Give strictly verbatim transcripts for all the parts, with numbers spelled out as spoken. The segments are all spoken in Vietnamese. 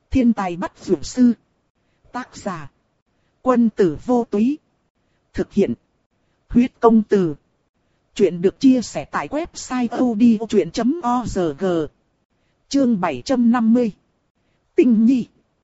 Thiên tài bắt dược sư. Tác giả. Quân tử vô túy. Thực hiện. Huyết công từ. Chuyện được chia sẻ tại website odchuyện chấm org. Chương bảy trăm năm mươi. Tinh nhi.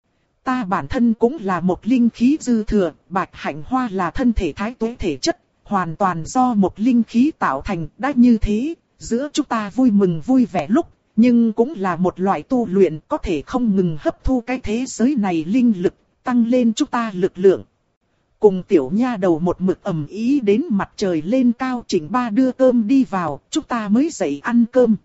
Ta bản thân cũng là một linh khí dư thừa, bạch hạnh hoa là thân thể thái tuế thể chất, hoàn toàn do một linh khí tạo thành. Đã như thế, giữa chúng ta vui mừng vui vẻ lúc, nhưng cũng là một loại tu luyện có thể không ngừng hấp thu cái thế giới này linh lực, tăng lên chúng ta lực lượng. Cùng tiểu nha đầu một mực ầm ý đến mặt trời lên cao, Trịnh Ba đưa cơm đi vào, chúng ta mới dậy ăn cơm.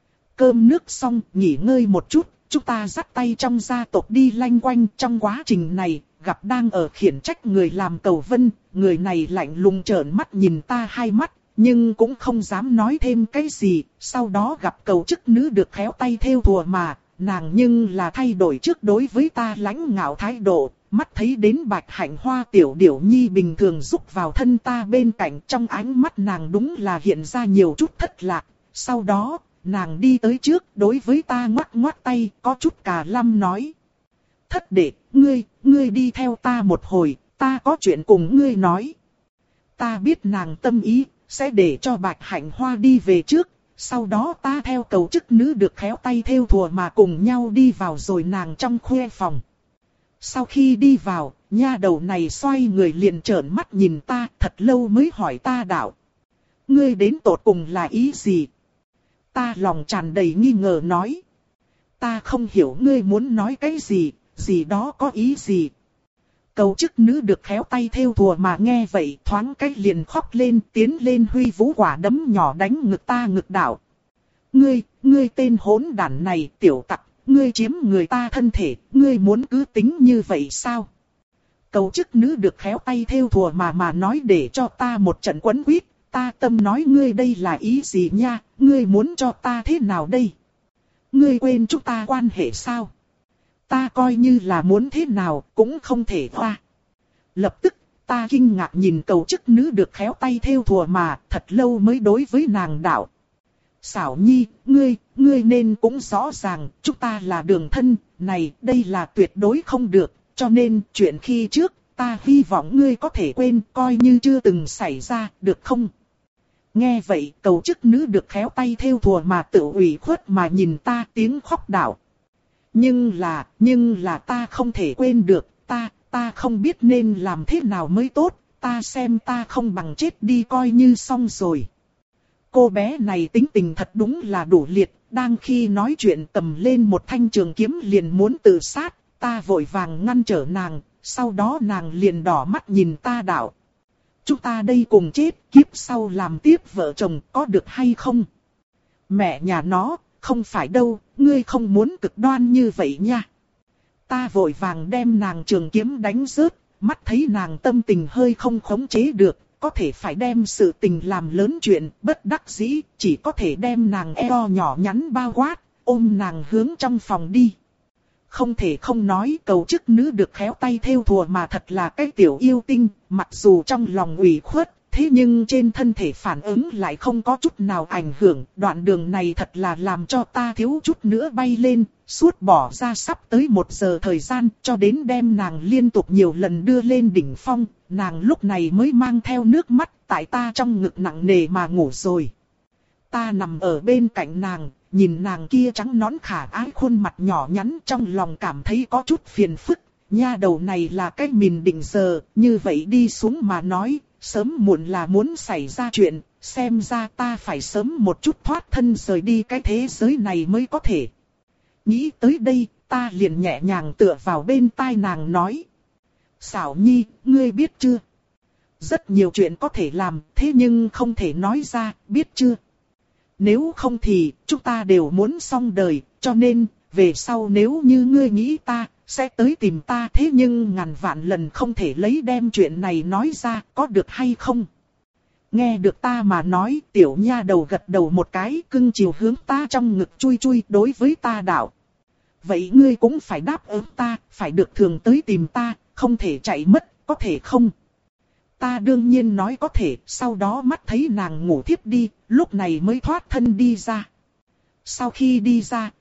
Cơm nước xong, nghỉ ngơi một chút, chúng ta dắt tay trong gia tộc đi lanh quanh. Trong quá trình này, gặp đang ở khiển trách người làm cầu vân, người này lạnh lùng trợn mắt nhìn ta hai mắt, nhưng cũng không dám nói thêm cái gì. Sau đó gặp cầu chức nữ được khéo tay theo thùa mà, nàng nhưng là thay đổi trước đối với ta lãnh ngạo thái độ. Mắt thấy đến bạch hạnh hoa tiểu điểu nhi bình thường rúc vào thân ta bên cạnh, trong ánh mắt nàng đúng là hiện ra nhiều chút thất lạc. Sau đó, nàng đi tới trước đối với ta ngoắc ngoắc tay, có chút cà lăm nói. Thất đệ, ngươi, ngươi đi theo ta một hồi, ta có chuyện cùng ngươi nói. Ta biết nàng tâm ý, sẽ để cho bạch hạnh hoa đi về trước. Sau đó ta theo cầu chức nữ được khéo tay theo thùa mà cùng nhau đi vào rồi nàng trong khuê phòng. Sau khi đi vào, nha đầu này xoay người liền trợn mắt nhìn ta, thật lâu mới hỏi ta đạo. Ngươi đến tột cùng là ý gì? Ta lòng tràn đầy nghi ngờ nói. Ta không hiểu ngươi muốn nói cái gì, gì đó có ý gì. Cầu chức nữ được khéo tay theo thùa mà nghe vậy thoáng cách liền khóc lên, tiến lên huy vũ quả đấm nhỏ đánh ngực ta ngực đạo. Ngươi, ngươi tên hỗn đản này, tiểu tặc, ngươi chiếm người ta thân thể, ngươi muốn cứ tính như vậy sao? Cầu chức nữ được khéo tay theo thùa mà mà nói để cho ta một trận quấn quýt. Ta tâm nói ngươi đây là ý gì nha, ngươi muốn cho ta thế nào đây? Ngươi quên chúng ta quan hệ sao? Ta coi như là muốn thế nào cũng không thể hoa. Lập tức ta kinh ngạc nhìn cầu chức nữ được khéo tay theo thùa mà, thật lâu mới đối với nàng đạo. Xảo nhi, ngươi, ngươi nên cũng rõ ràng, chúng ta là đường thân, này, đây là tuyệt đối không được, cho nên chuyện khi trước, ta hy vọng ngươi có thể quên, coi như chưa từng xảy ra, được không? Nghe vậy, cầu chức nữ được khéo tay theo thùa mà tự ủy khuất mà nhìn ta tiếng khóc đạo. Nhưng là, nhưng là ta không thể quên được, ta, ta không biết nên làm thế nào mới tốt, ta xem ta không bằng chết đi coi như xong rồi. Cô bé này tính tình thật đúng là đủ liệt, đang khi nói chuyện cầm lên một thanh trường kiếm liền muốn tự sát, ta vội vàng ngăn trở nàng, sau đó nàng liền đỏ mắt nhìn ta đạo. Chúng ta đây cùng chết, kiếp sau làm tiếp vợ chồng có được hay không? Mẹ nhà nó, không phải đâu, ngươi không muốn cực đoan như vậy nha. Ta vội vàng đem nàng trường kiếm đánh rớt, mắt thấy nàng tâm tình hơi không khống chế được, có thể phải đem sự tình làm lớn chuyện, bất đắc dĩ, chỉ có thể đem nàng eo nhỏ nhắn bao quát, ôm nàng hướng trong phòng đi. Không thể không nói cầu chức nữ được khéo tay theo thùa mà thật là cái tiểu yêu tinh, mặc dù trong lòng ủy khuất, thế nhưng trên thân thể phản ứng lại không có chút nào ảnh hưởng. Đoạn đường này thật là làm cho ta thiếu chút nữa bay lên, suốt bỏ ra sắp tới một giờ thời gian, cho đến đem nàng liên tục nhiều lần đưa lên đỉnh phong, nàng lúc này mới mang theo nước mắt tại ta trong ngực nặng nề mà ngủ rồi. Ta nằm ở bên cạnh nàng, nhìn nàng kia trắng nõn khả ái khuôn mặt nhỏ nhắn, trong lòng cảm thấy có chút phiền phức. Nha đầu này là cái mìn định giờ, như vậy đi xuống mà nói, sớm muộn là muốn xảy ra chuyện, xem ra ta phải sớm một chút thoát thân rời đi cái thế giới này mới có thể. Nghĩ tới đây, ta liền nhẹ nhàng tựa vào bên tai nàng nói. Xảo nhi, ngươi biết chưa? Rất nhiều chuyện có thể làm, thế nhưng không thể nói ra, biết chưa? Nếu không thì, chúng ta đều muốn xong đời, cho nên, về sau nếu như ngươi nghĩ ta, sẽ tới tìm ta, thế nhưng ngàn vạn lần không thể lấy đem chuyện này nói ra, có được hay không? Nghe được ta mà nói, tiểu nha đầu gật đầu một cái, cưng chiều hướng ta trong ngực chui chui đối với ta đạo. Vậy ngươi cũng phải đáp ứng ta, phải được thường tới tìm ta, không thể chạy mất, có thể không? Ta đương nhiên nói có thể, sau đó mắt thấy nàng ngủ thiếp đi, lúc này mới thoát thân đi ra. Sau khi đi ra,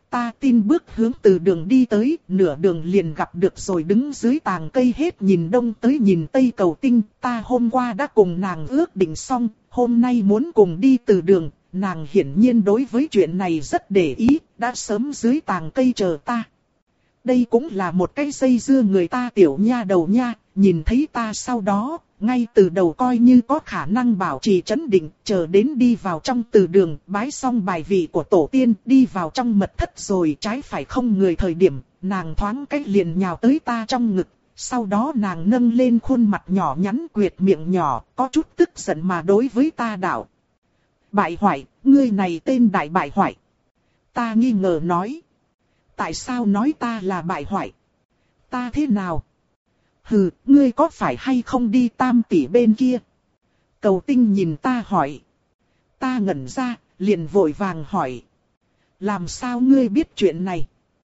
ta tin bước hướng từ đường đi tới, nửa đường liền gặp được rồi đứng dưới tàng cây hết nhìn đông tới nhìn tây Cầu Tinh. Ta hôm qua đã cùng nàng ước định xong, hôm nay muốn cùng đi từ đường. Nàng hiển nhiên đối với chuyện này rất để ý, đã sớm dưới tàng cây chờ ta. Đây cũng là một cái dây dưa người ta tiểu nha đầu nha, nhìn thấy ta sau đó, ngay từ đầu coi như có khả năng bảo trì trấn định, chờ đến đi vào trong từ đường, bái xong bài vị của tổ tiên, đi vào trong mật thất rồi trái phải không người thời điểm, nàng thoáng cách liền nhào tới ta trong ngực, sau đó nàng nâng lên khuôn mặt nhỏ nhắn quyệt miệng nhỏ, có chút tức giận mà đối với ta đạo. Bại hoại, ngươi này tên đại bại hoại. Ta nghi ngờ nói. Tại sao nói ta là bại hoại? Ta thế nào? Hừ, ngươi có phải hay không đi Tam tỷ bên kia? Cầu Tinh nhìn ta hỏi. Ta ngẩn ra, liền vội vàng hỏi. Làm sao ngươi biết chuyện này?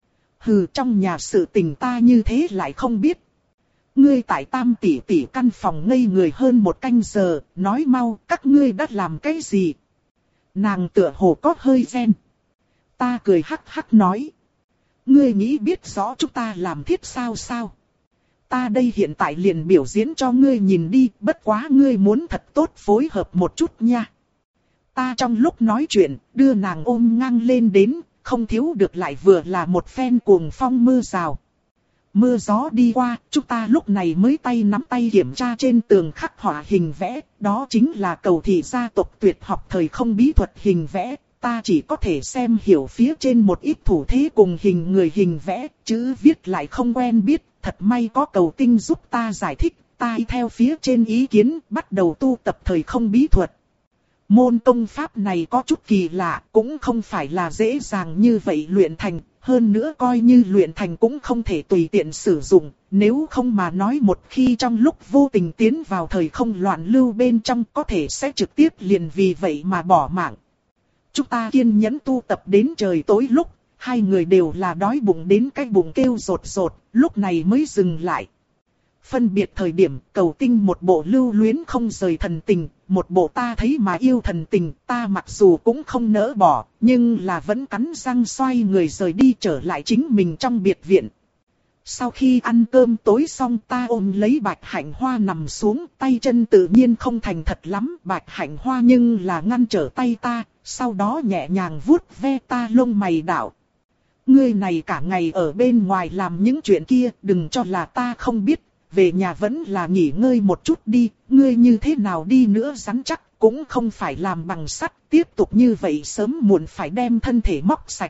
Hừ, trong nhà sự tình ta như thế lại không biết. Ngươi tại Tam tỷ tỷ căn phòng ngây người hơn một canh giờ, nói mau, các ngươi đã làm cái gì? Nàng tựa hồ có hơi ghen. Ta cười hắc hắc nói. Ngươi nghĩ biết rõ chúng ta làm thiết sao sao? Ta đây hiện tại liền biểu diễn cho ngươi nhìn đi, bất quá ngươi muốn thật tốt phối hợp một chút nha. Ta trong lúc nói chuyện, đưa nàng ôm ngang lên đến, không thiếu được lại vừa là một phen cuồng phong mưa rào. Mưa gió đi qua, chúng ta lúc này mới tay nắm tay kiểm tra trên tường khắc họa hình vẽ, đó chính là Cầu thị gia tộc tuyệt học thời không bí thuật hình vẽ. Ta chỉ có thể xem hiểu phía trên một ít thủ thế cùng hình người hình vẽ, chữ viết lại không quen biết, thật may có Cầu Tinh giúp ta giải thích, ta theo phía trên ý kiến, bắt đầu tu tập thời không bí thuật. Môn công pháp này có chút kỳ lạ, cũng không phải là dễ dàng như vậy luyện thành, hơn nữa coi như luyện thành cũng không thể tùy tiện sử dụng, nếu không mà nói một khi trong lúc vô tình tiến vào thời không loạn lưu bên trong có thể sẽ trực tiếp liền vì vậy mà bỏ mạng. Chúng ta kiên nhẫn tu tập đến trời tối lúc, hai người đều là đói bụng đến cái bụng kêu rột rột, lúc này mới dừng lại. Phân biệt thời điểm, Cầu Tinh một bộ lưu luyến không rời thần tình, một bộ ta thấy mà yêu thần tình, ta mặc dù cũng không nỡ bỏ, nhưng là vẫn cắn răng xoay người rời đi trở lại chính mình trong biệt viện. Sau khi ăn cơm tối xong ta ôm lấy Bạch Hạnh Hoa nằm xuống, tay chân tự nhiên không thành thật lắm, Bạch Hạnh Hoa nhưng là ngăn trở tay ta, sau đó nhẹ nhàng vuốt ve ta lông mày đạo. Ngươi này cả ngày ở bên ngoài làm những chuyện kia, đừng cho là ta không biết, về nhà vẫn là nghỉ ngơi một chút đi, ngươi như thế nào đi nữa rắn chắc, cũng không phải làm bằng sắt, tiếp tục như vậy sớm muộn phải đem thân thể móc sạch.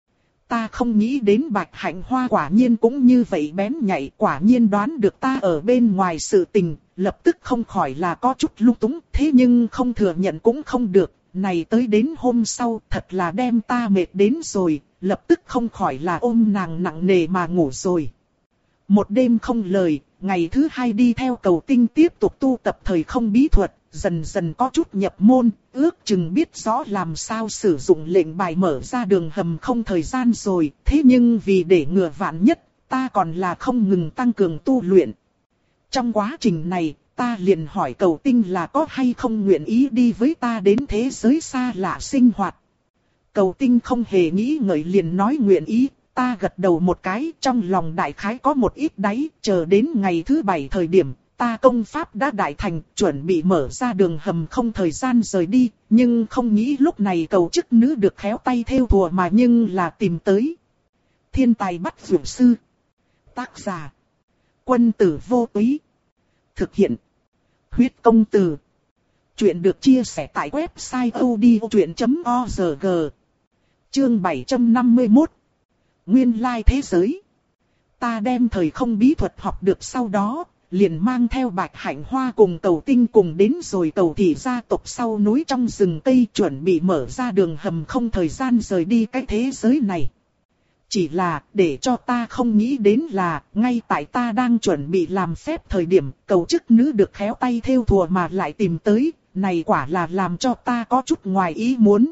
Ta không nghĩ đến Bạch Hạnh Hoa quả nhiên cũng như vậy bén nhạy, quả nhiên đoán được ta ở bên ngoài sự tình, lập tức không khỏi là có chút lung túng, thế nhưng không thừa nhận cũng không được, này tới đến hôm sau thật là đem ta mệt đến rồi, lập tức không khỏi là ôm nàng nặng nề mà ngủ rồi. Một đêm không lời, ngày thứ hai đi theo Cầu Tinh tiếp tục tu tập thời không bí thuật, dần dần có chút nhập môn, ước chừng biết rõ làm sao sử dụng lệnh bài mở ra đường hầm không thời gian rồi, thế nhưng vì để ngừa vạn nhất, ta còn là không ngừng tăng cường tu luyện. Trong quá trình này, ta liền hỏi Cầu Tinh là có hay không nguyện ý đi với ta đến thế giới xa lạ sinh hoạt. Cầu Tinh không hề nghĩ ngợi liền nói nguyện ý. Ta gật đầu một cái, trong lòng đại khái có một ít đáy, chờ đến ngày thứ bảy thời điểm, ta công pháp đã đại thành, chuẩn bị mở ra đường hầm không thời gian rời đi, nhưng không nghĩ lúc này cầu chức nữ được khéo tay theo thùa mà nhưng là tìm tới. Thiên tài bắt vượt sư. Tác giả. Quân tử vô túy. Thực hiện. Huyết công từ. Chuyện được chia sẻ tại website odchuyện chấm org. Chương bảy trăm năm mươi mốt. Nguyên lai thế giới. Ta đem thời không bí thuật học được sau đó, liền mang theo Bạch Hạnh Hoa cùng Cầu Tinh cùng đến rồi Cầu thị gia tộc sau núi trong rừng cây chuẩn bị mở ra đường hầm không thời gian rời đi cái thế giới này. Chỉ là để cho ta không nghĩ đến là, ngay tại ta đang chuẩn bị làm phép thời điểm, cầu chức nữ được khéo tay theo thùa mà lại tìm tới, này quả là làm cho ta có chút ngoài ý muốn.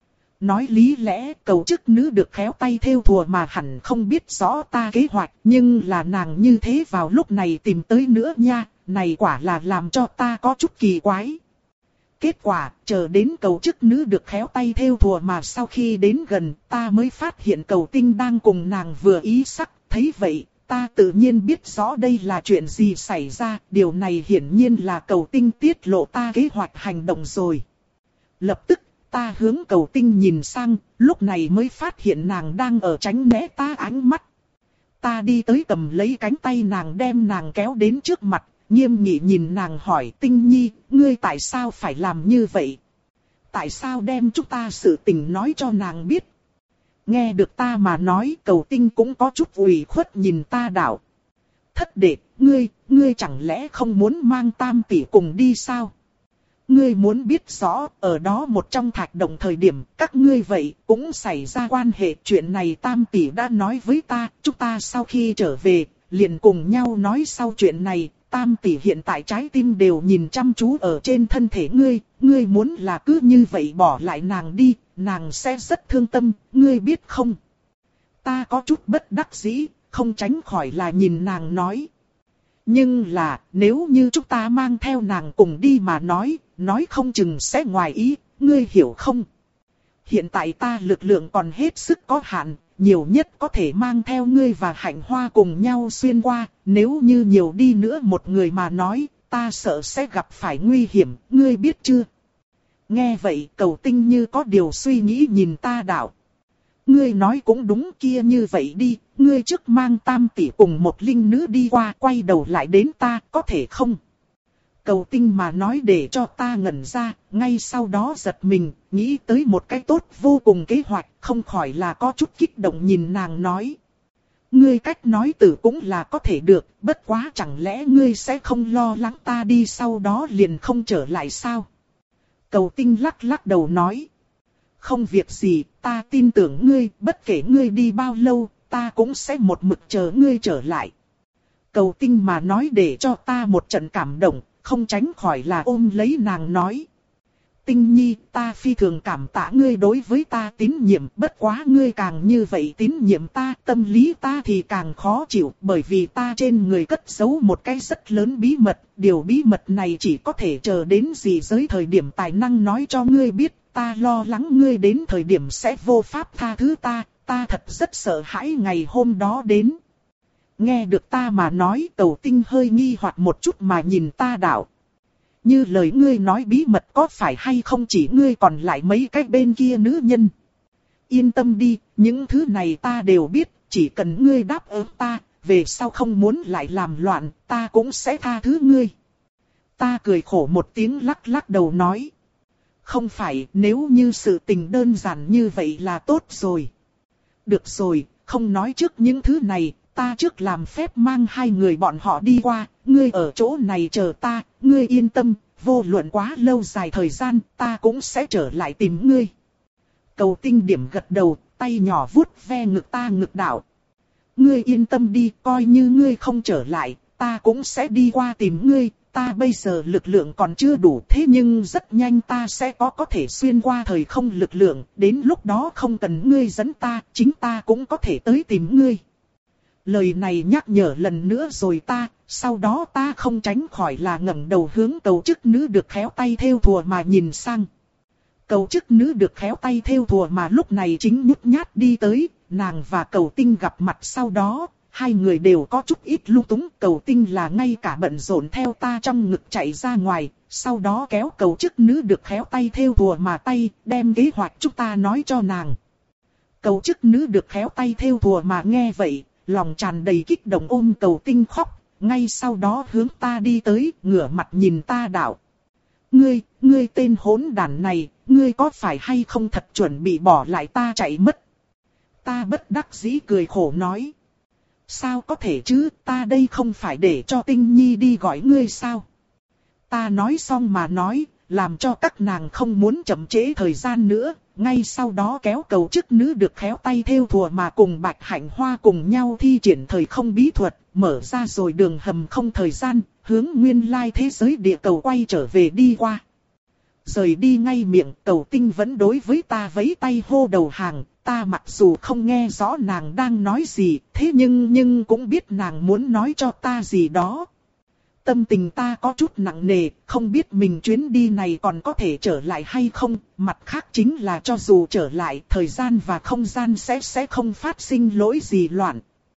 Nói lý lẽ cầu chức nữ được khéo tay theo thùa mà hẳn không biết rõ ta kế hoạch, nhưng là nàng như thế vào lúc này tìm tới nữa nha, này quả là làm cho ta có chút kỳ quái. Kết quả, chờ đến cầu chức nữ được khéo tay thêu thùa mà sau khi đến gần, ta mới phát hiện cầu tinh đang cùng nàng vừa ý sắc. Thấy vậy, ta tự nhiên biết rõ đây là chuyện gì xảy ra. Điều này hiển nhiên là cầu tinh tiết lộ ta kế hoạch hành động rồi. Lập tức, ta hướng cầu tinh nhìn sang, lúc này mới phát hiện nàng đang ở tránh né ta ánh mắt. Ta đi tới cầm lấy cánh tay nàng đem nàng kéo đến trước mặt, nghiêm nghị nhìn nàng hỏi Tinh Nhi, ngươi tại sao phải làm như vậy? Tại sao đem chúng ta sự tình nói cho nàng biết? Nghe được ta mà nói cầu tinh cũng có chút ủy khuất nhìn ta đạo. Thất đệ, ngươi, ngươi chẳng lẽ không muốn mang tam tỷ cùng đi sao? Ngươi muốn biết rõ, ở đó một trong thạch động thời điểm, các ngươi vậy, cũng xảy ra quan hệ. Chuyện này tam tỷ đã nói với ta, chúng ta sau khi trở về, liền cùng nhau nói sau chuyện này. Tam tỷ hiện tại trái tim đều nhìn chăm chú ở trên thân thể ngươi, ngươi muốn là cứ như vậy bỏ lại nàng đi, nàng sẽ rất thương tâm, ngươi biết không? Ta có chút bất đắc dĩ, không tránh khỏi là nhìn nàng nói. Nhưng là, nếu như chúng ta mang theo nàng cùng đi mà nói, nói không chừng sẽ ngoài ý, ngươi hiểu không? Hiện tại ta lực lượng còn hết sức có hạn, nhiều nhất có thể mang theo ngươi và Hạnh Hoa cùng nhau xuyên qua, nếu như nhiều đi nữa một người mà nói, ta sợ sẽ gặp phải nguy hiểm, ngươi biết chưa? Nghe vậy cầu tinh như có điều suy nghĩ nhìn ta đạo. Ngươi nói cũng đúng kia như vậy đi, ngươi trước mang tam tỷ cùng một linh nữ đi qua quay đầu lại đến ta, có thể không? Cầu tinh mà nói để cho ta ngẩn ra, ngay sau đó giật mình, nghĩ tới một cái tốt vô cùng kế hoạch, không khỏi là có chút kích động nhìn nàng nói. Ngươi cách nói từ cũng là có thể được, bất quá chẳng lẽ ngươi sẽ không lo lắng ta đi sau đó liền không trở lại sao? Cầu tinh lắc lắc đầu nói. Không việc gì, ta tin tưởng ngươi, bất kể ngươi đi bao lâu, ta cũng sẽ một mực chờ ngươi trở lại. Cầu tinh mà nói để cho ta một trận cảm động, không tránh khỏi là ôm lấy nàng nói. Tinh Nhi, ta phi thường cảm tạ ngươi đối với ta tín nhiệm, bất quá ngươi càng như vậy tín nhiệm ta, tâm lý ta thì càng khó chịu, bởi vì ta trên người cất giấu một cái rất lớn bí mật, điều bí mật này chỉ có thể chờ đến gì giới thời điểm tài năng nói cho ngươi biết, ta lo lắng ngươi đến thời điểm sẽ vô pháp tha thứ ta, ta thật rất sợ hãi ngày hôm đó đến. Nghe được ta mà nói Cầu Tinh hơi nghi hoặc một chút mà nhìn ta đạo. Như lời ngươi nói bí mật có phải hay không chỉ ngươi còn lại mấy cái bên kia nữ nhân. Yên tâm đi, những thứ này ta đều biết, chỉ cần ngươi đáp ứng ta, về sau không muốn lại làm loạn, ta cũng sẽ tha thứ ngươi. Ta cười khổ một tiếng lắc lắc đầu nói. Không phải, nếu như sự tình đơn giản như vậy là tốt rồi. Được rồi, không nói trước những thứ này. Ta trước làm phép mang hai người bọn họ đi qua, ngươi ở chỗ này chờ ta, ngươi yên tâm, vô luận quá lâu dài thời gian, ta cũng sẽ trở lại tìm ngươi. Cầu Tinh điểm gật đầu, tay nhỏ vuốt ve ngực ta ngực đạo. Ngươi yên tâm đi, coi như ngươi không trở lại, ta cũng sẽ đi qua tìm ngươi, ta bây giờ lực lượng còn chưa đủ thế nhưng rất nhanh ta sẽ có có thể xuyên qua thời không lực lượng, đến lúc đó không cần ngươi dẫn ta, chính ta cũng có thể tới tìm ngươi. Lời này nhắc nhở lần nữa rồi ta, sau đó ta không tránh khỏi là ngẩng đầu hướng cầu chức nữ được khéo tay thêu thùa mà nhìn sang. Cầu chức nữ được khéo tay thêu thùa mà lúc này chính nhút nhát đi tới, nàng và Cầu Tinh gặp mặt sau đó, hai người đều có chút ít lung túng. Cầu Tinh là ngay cả bận rộn theo ta trong ngực chạy ra ngoài, sau đó kéo cầu chức nữ được khéo tay thêu thùa mà tay, đem kế hoạch chúng ta nói cho nàng. Cầu chức nữ được khéo tay thêu thùa mà nghe vậy, lòng tràn đầy kích động ôm Cầu Tinh khóc, ngay sau đó hướng ta đi tới, ngửa mặt nhìn ta đạo. Ngươi, ngươi tên hỗn đản này, ngươi có phải hay không thật chuẩn bị bỏ lại ta chạy mất? Ta bất đắc dĩ cười khổ nói. Sao có thể chứ, ta đây không phải để cho Tinh Nhi đi gọi ngươi sao? Ta nói xong mà nói, làm cho các nàng không muốn chậm trễ thời gian nữa. Ngay sau đó kéo cầu chức nữ được khéo tay thêu thùa mà cùng Bạch Hạnh Hoa cùng nhau thi triển thời không bí thuật, mở ra rồi đường hầm không thời gian, hướng nguyên lai thế giới địa cầu quay trở về đi qua. Rời đi ngay miệng, Cầu Tinh vẫn đối với ta vẫy tay hô đầu hàng, ta mặc dù không nghe rõ nàng đang nói gì, thế nhưng nhưng cũng biết nàng muốn nói cho ta gì đó. Tâm tình ta có chút nặng nề, không biết mình chuyến đi này còn có thể trở lại hay không. Mặt khác chính là cho dù trở lại, thời gian và không gian sẽ sẽ không phát sinh lỗi gì loạn.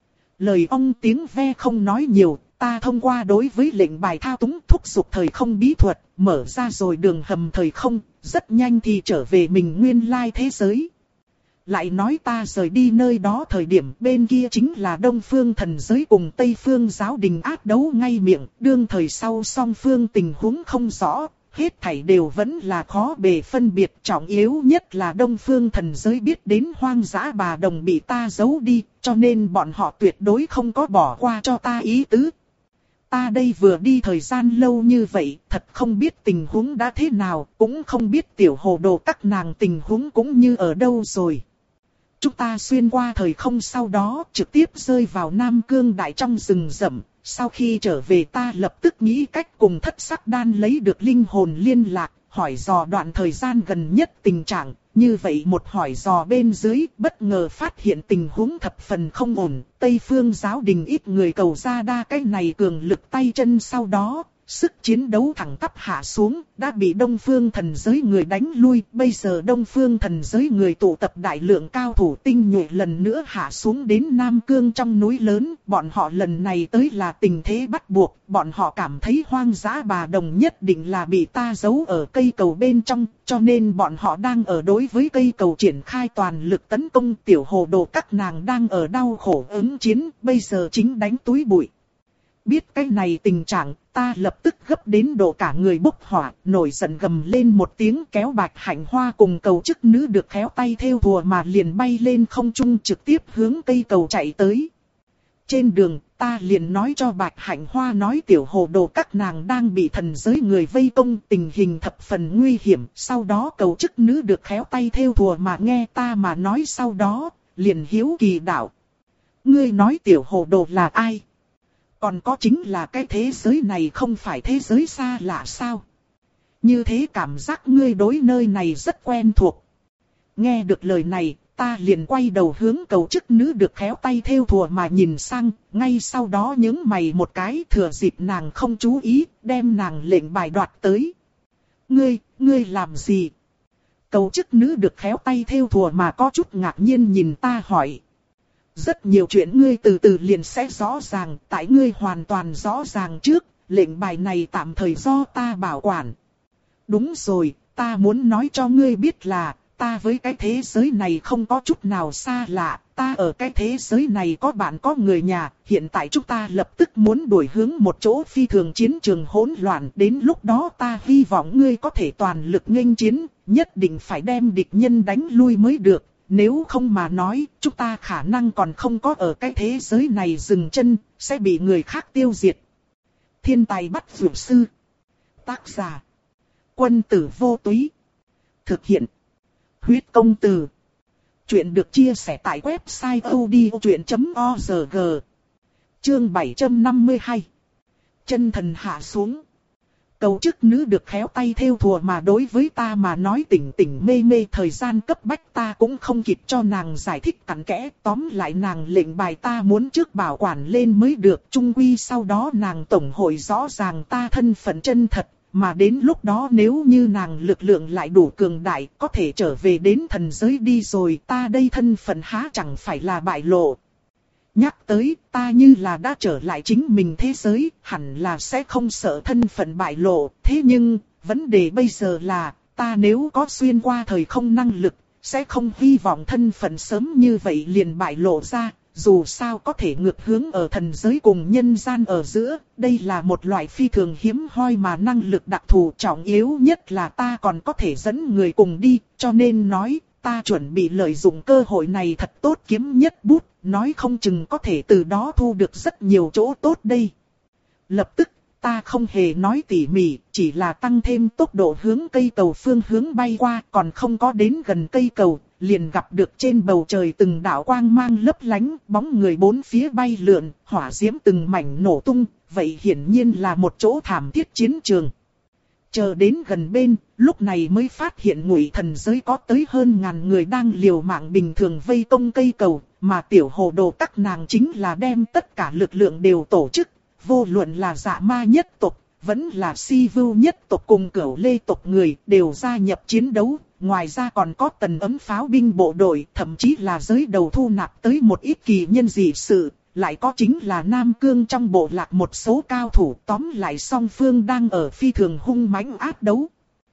Lời ông tiếng ve không nói nhiều, ta thông qua đối với lệnh bài thao túng thúc giục thời không bí thuật, mở ra rồi đường hầm thời không, rất nhanh thì trở về mình nguyên lai thế giới. Lại nói ta rời đi nơi đó thời điểm bên kia chính là Đông Phương thần giới cùng Tây Phương giáo đình ác đấu ngay miệng, đương thời sau song phương tình huống không rõ, hết thảy đều vẫn là khó bề phân biệt, trọng yếu nhất là Đông Phương thần giới biết đến hoang dã bà đồng bị ta giấu đi, cho nên bọn họ tuyệt đối không có bỏ qua cho ta ý tứ. Ta đây vừa đi thời gian lâu như vậy, thật không biết tình huống đã thế nào, cũng không biết tiểu hồ đồ các nàng tình huống cũng như ở đâu rồi. Chúng ta xuyên qua thời không sau đó trực tiếp rơi vào Nam Cương Đại trong rừng rậm. Sau khi trở về ta lập tức nghĩ cách cùng Thất Sắc Đan lấy được linh hồn liên lạc, hỏi dò đoạn thời gian gần nhất tình trạng. Như vậy một hỏi dò bên dưới, bất ngờ phát hiện tình huống thập phần không ổn. Tây Phương giáo đình ít người cầu ra đa cái này cường lực tay chân, sau đó sức chiến đấu thẳng tắp hạ xuống, đã bị Đông Phương thần giới người đánh lui. Bây giờ Đông Phương thần giới người tụ tập đại lượng cao thủ tinh nhuệ lần nữa hạ xuống đến Nam Cương trong núi lớn. Bọn họ lần này tới là tình thế bắt buộc, bọn họ cảm thấy hoang dã bà đồng nhất định là bị ta giấu ở cây cầu bên trong, cho nên bọn họ đang ở đối với cây cầu triển khai toàn lực tấn công. Tiểu hồ đồ các nàng đang ở đau khổ ứng chiến, bây giờ chính đánh túi bụi. Biết cái này tình trạng, ta lập tức gấp đến độ cả người bốc hỏa, nổi giận gầm lên một tiếng, kéo Bạch Hạnh Hoa cùng cầu chức nữ được khéo tay thêu thùa mà liền bay lên không trung, trực tiếp hướng cây cầu chạy tới. Trên đường, ta liền nói cho Bạch Hạnh Hoa nói tiểu hồ đồ các nàng đang bị thần giới người vây công, tình hình thập phần nguy hiểm. Sau đó cầu chức nữ được khéo tay thêu thùa mà nghe ta mà nói, sau đó liền hiếu kỳ đạo: ngươi nói tiểu hồ đồ là ai? Còn có chính là cái thế giới này không phải thế giới xa lạ sao? Như thế cảm giác ngươi đối nơi này rất quen thuộc. Nghe được lời này, ta liền quay đầu hướng cầu chức nữ được khéo tay thêu thùa mà nhìn sang, ngay sau đó nhướng mày một cái, thừa dịp nàng không chú ý, đem nàng lệnh bài đoạt tới. Ngươi, ngươi làm gì? Cầu chức nữ được khéo tay thêu thùa mà có chút ngạc nhiên nhìn ta hỏi. Rất nhiều chuyện ngươi từ từ liền sẽ rõ ràng, tại ngươi hoàn toàn rõ ràng trước, lệnh bài này tạm thời do ta bảo quản. Đúng rồi, ta muốn nói cho ngươi biết là, ta với cái thế giới này không có chút nào xa lạ, ta ở cái thế giới này có bạn có người nhà, hiện tại chúng ta lập tức muốn đuổi hướng một chỗ phi thường chiến trường hỗn loạn, đến lúc đó ta hy vọng ngươi có thể toàn lực nghênh chiến, nhất định phải đem địch nhân đánh lui mới được. Nếu không mà nói, chúng ta khả năng còn không có ở cái thế giới này dừng chân, sẽ bị người khác tiêu diệt. Thiên tài bắt dược sư. Tác giả: Quân tử vô túy. Thực hiện: Huyết công từ. Chuyện được chia sẻ tại website odchuyện chấm org. Chương bảy trăm năm mươi hai. Chân thần hạ xuống. Cầu chức nữ được khéo tay thêu thùa mà đối với ta mà nói tỉnh tỉnh mê mê, thời gian cấp bách ta cũng không kịp cho nàng giải thích cặn kẽ, tóm lại nàng lệnh bài ta muốn trước bảo quản lên mới được, chung quy sau đó nàng tổng hội rõ ràng ta thân phận chân thật, mà đến lúc đó nếu như nàng lực lượng lại đủ cường đại, có thể trở về đến thần giới đi rồi, ta đây thân phận há chẳng phải là bại lộ. Nhắc tới, ta như là đã trở lại chính mình thế giới, hẳn là sẽ không sợ thân phận bại lộ. Thế nhưng, vấn đề bây giờ là, ta nếu có xuyên qua thời không năng lực, sẽ không hy vọng thân phận sớm như vậy liền bại lộ ra. Dù sao có thể ngược hướng ở thần giới cùng nhân gian ở giữa, đây là một loại phi thường hiếm hoi mà năng lực đặc thù, trọng yếu nhất là ta còn có thể dẫn người cùng đi, cho nên nói, ta chuẩn bị lợi dụng cơ hội này thật tốt kiếm nhất bút, nói không chừng có thể từ đó thu được rất nhiều chỗ tốt đây. Lập tức, ta không hề nói tỉ mỉ, chỉ là tăng thêm tốc độ hướng cây cầu phương hướng bay qua, còn không có đến gần cây cầu, liền gặp được trên bầu trời từng đạo quang mang lấp lánh, bóng người bốn phía bay lượn, hỏa diễm từng mảnh nổ tung, vậy hiển nhiên là một chỗ thảm thiết chiến trường. Chờ đến gần bên, lúc này mới phát hiện Ngụy thần giới có tới hơn ngàn người đang liều mạng bình thường vây công cây cầu, mà tiểu hồ đồ các nàng chính là đem tất cả lực lượng đều tổ chức, vô luận là Dạ Ma nhất tộc, vẫn là Si Vưu nhất tộc cùng Cửu Lê tộc người đều gia nhập chiến đấu. Ngoài ra còn có Tần Ấm pháo binh bộ đội, thậm chí là giới đầu thu nạp tới một ít kỳ nhân dị sự. Lại có chính là Nam Cương trong bộ lạc một số cao thủ, tóm lại song phương đang ở phi thường hung mãnh ác đấu.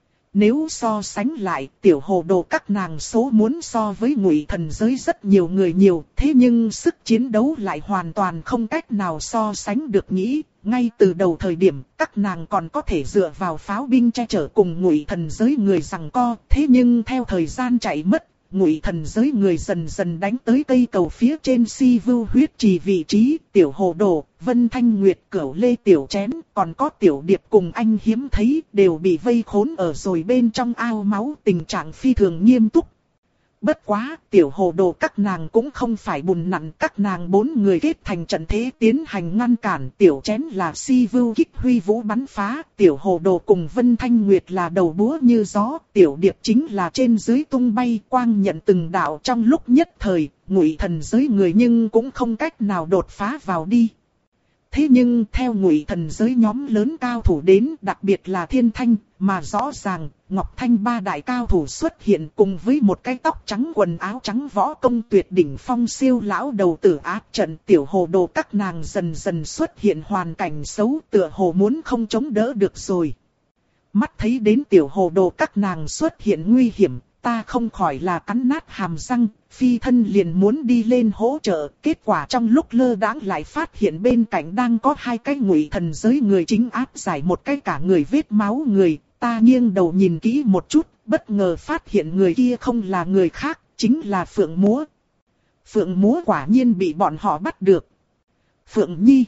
Nếu so sánh lại, tiểu hồ đồ các nàng số muốn so với Ngụy Thần giới rất nhiều người nhiều, thế nhưng sức chiến đấu lại hoàn toàn không cách nào so sánh được nghĩ. Ngay từ đầu thời điểm, các nàng còn có thể dựa vào pháo binh che chở cùng Ngụy Thần giới người giằng co, thế nhưng theo thời gian chạy mất, Ngụy Thần giới người dần dần đánh tới cây cầu phía trên Si Vưu huyết trì vị trí, tiểu hồ đồ, Vân Thanh Nguyệt, Cửu Lê tiểu chén, còn có tiểu điệp cùng anh hiếm thấy, đều bị vây khốn ở rồi bên trong ao máu, tình trạng phi thường nghiêm túc. Bất quá, tiểu hồ đồ các nàng cũng không phải bùn nặn, các nàng bốn người kết thành trận thế tiến hành ngăn cản, tiểu chén là Si Vưu kích huy vũ bắn phá, tiểu hồ đồ cùng Vân Thanh Nguyệt là đầu búa như gió, tiểu điệp chính là trên dưới tung bay, quang nhận từng đạo trong lúc nhất thời, Ngụy Thần giới người nhưng cũng không cách nào đột phá vào đi. Thế nhưng theo Ngụy Thần giới nhóm lớn cao thủ đến, đặc biệt là Thiên Thanh, mà rõ ràng, Ngọc Thanh ba đại cao thủ xuất hiện cùng với một cái tóc trắng quần áo trắng võ công tuyệt đỉnh phong siêu lão đầu tử áp trận, tiểu hồ đồ các nàng dần dần xuất hiện hoàn cảnh xấu, tựa hồ muốn không chống đỡ được rồi. Mắt thấy đến tiểu hồ đồ các nàng xuất hiện nguy hiểm, ta không khỏi là cắn nát hàm răng, phi thân liền muốn đi lên hỗ trợ, kết quả trong lúc lơ đãng lại phát hiện bên cạnh đang có hai cái Ngụy Thần giới người chính áp giải một cái cả người vết máu người, ta nghiêng đầu nhìn kỹ một chút, bất ngờ phát hiện người kia không là người khác, chính là Phượng Múa. Phượng Múa quả nhiên bị bọn họ bắt được. Phượng Nhi.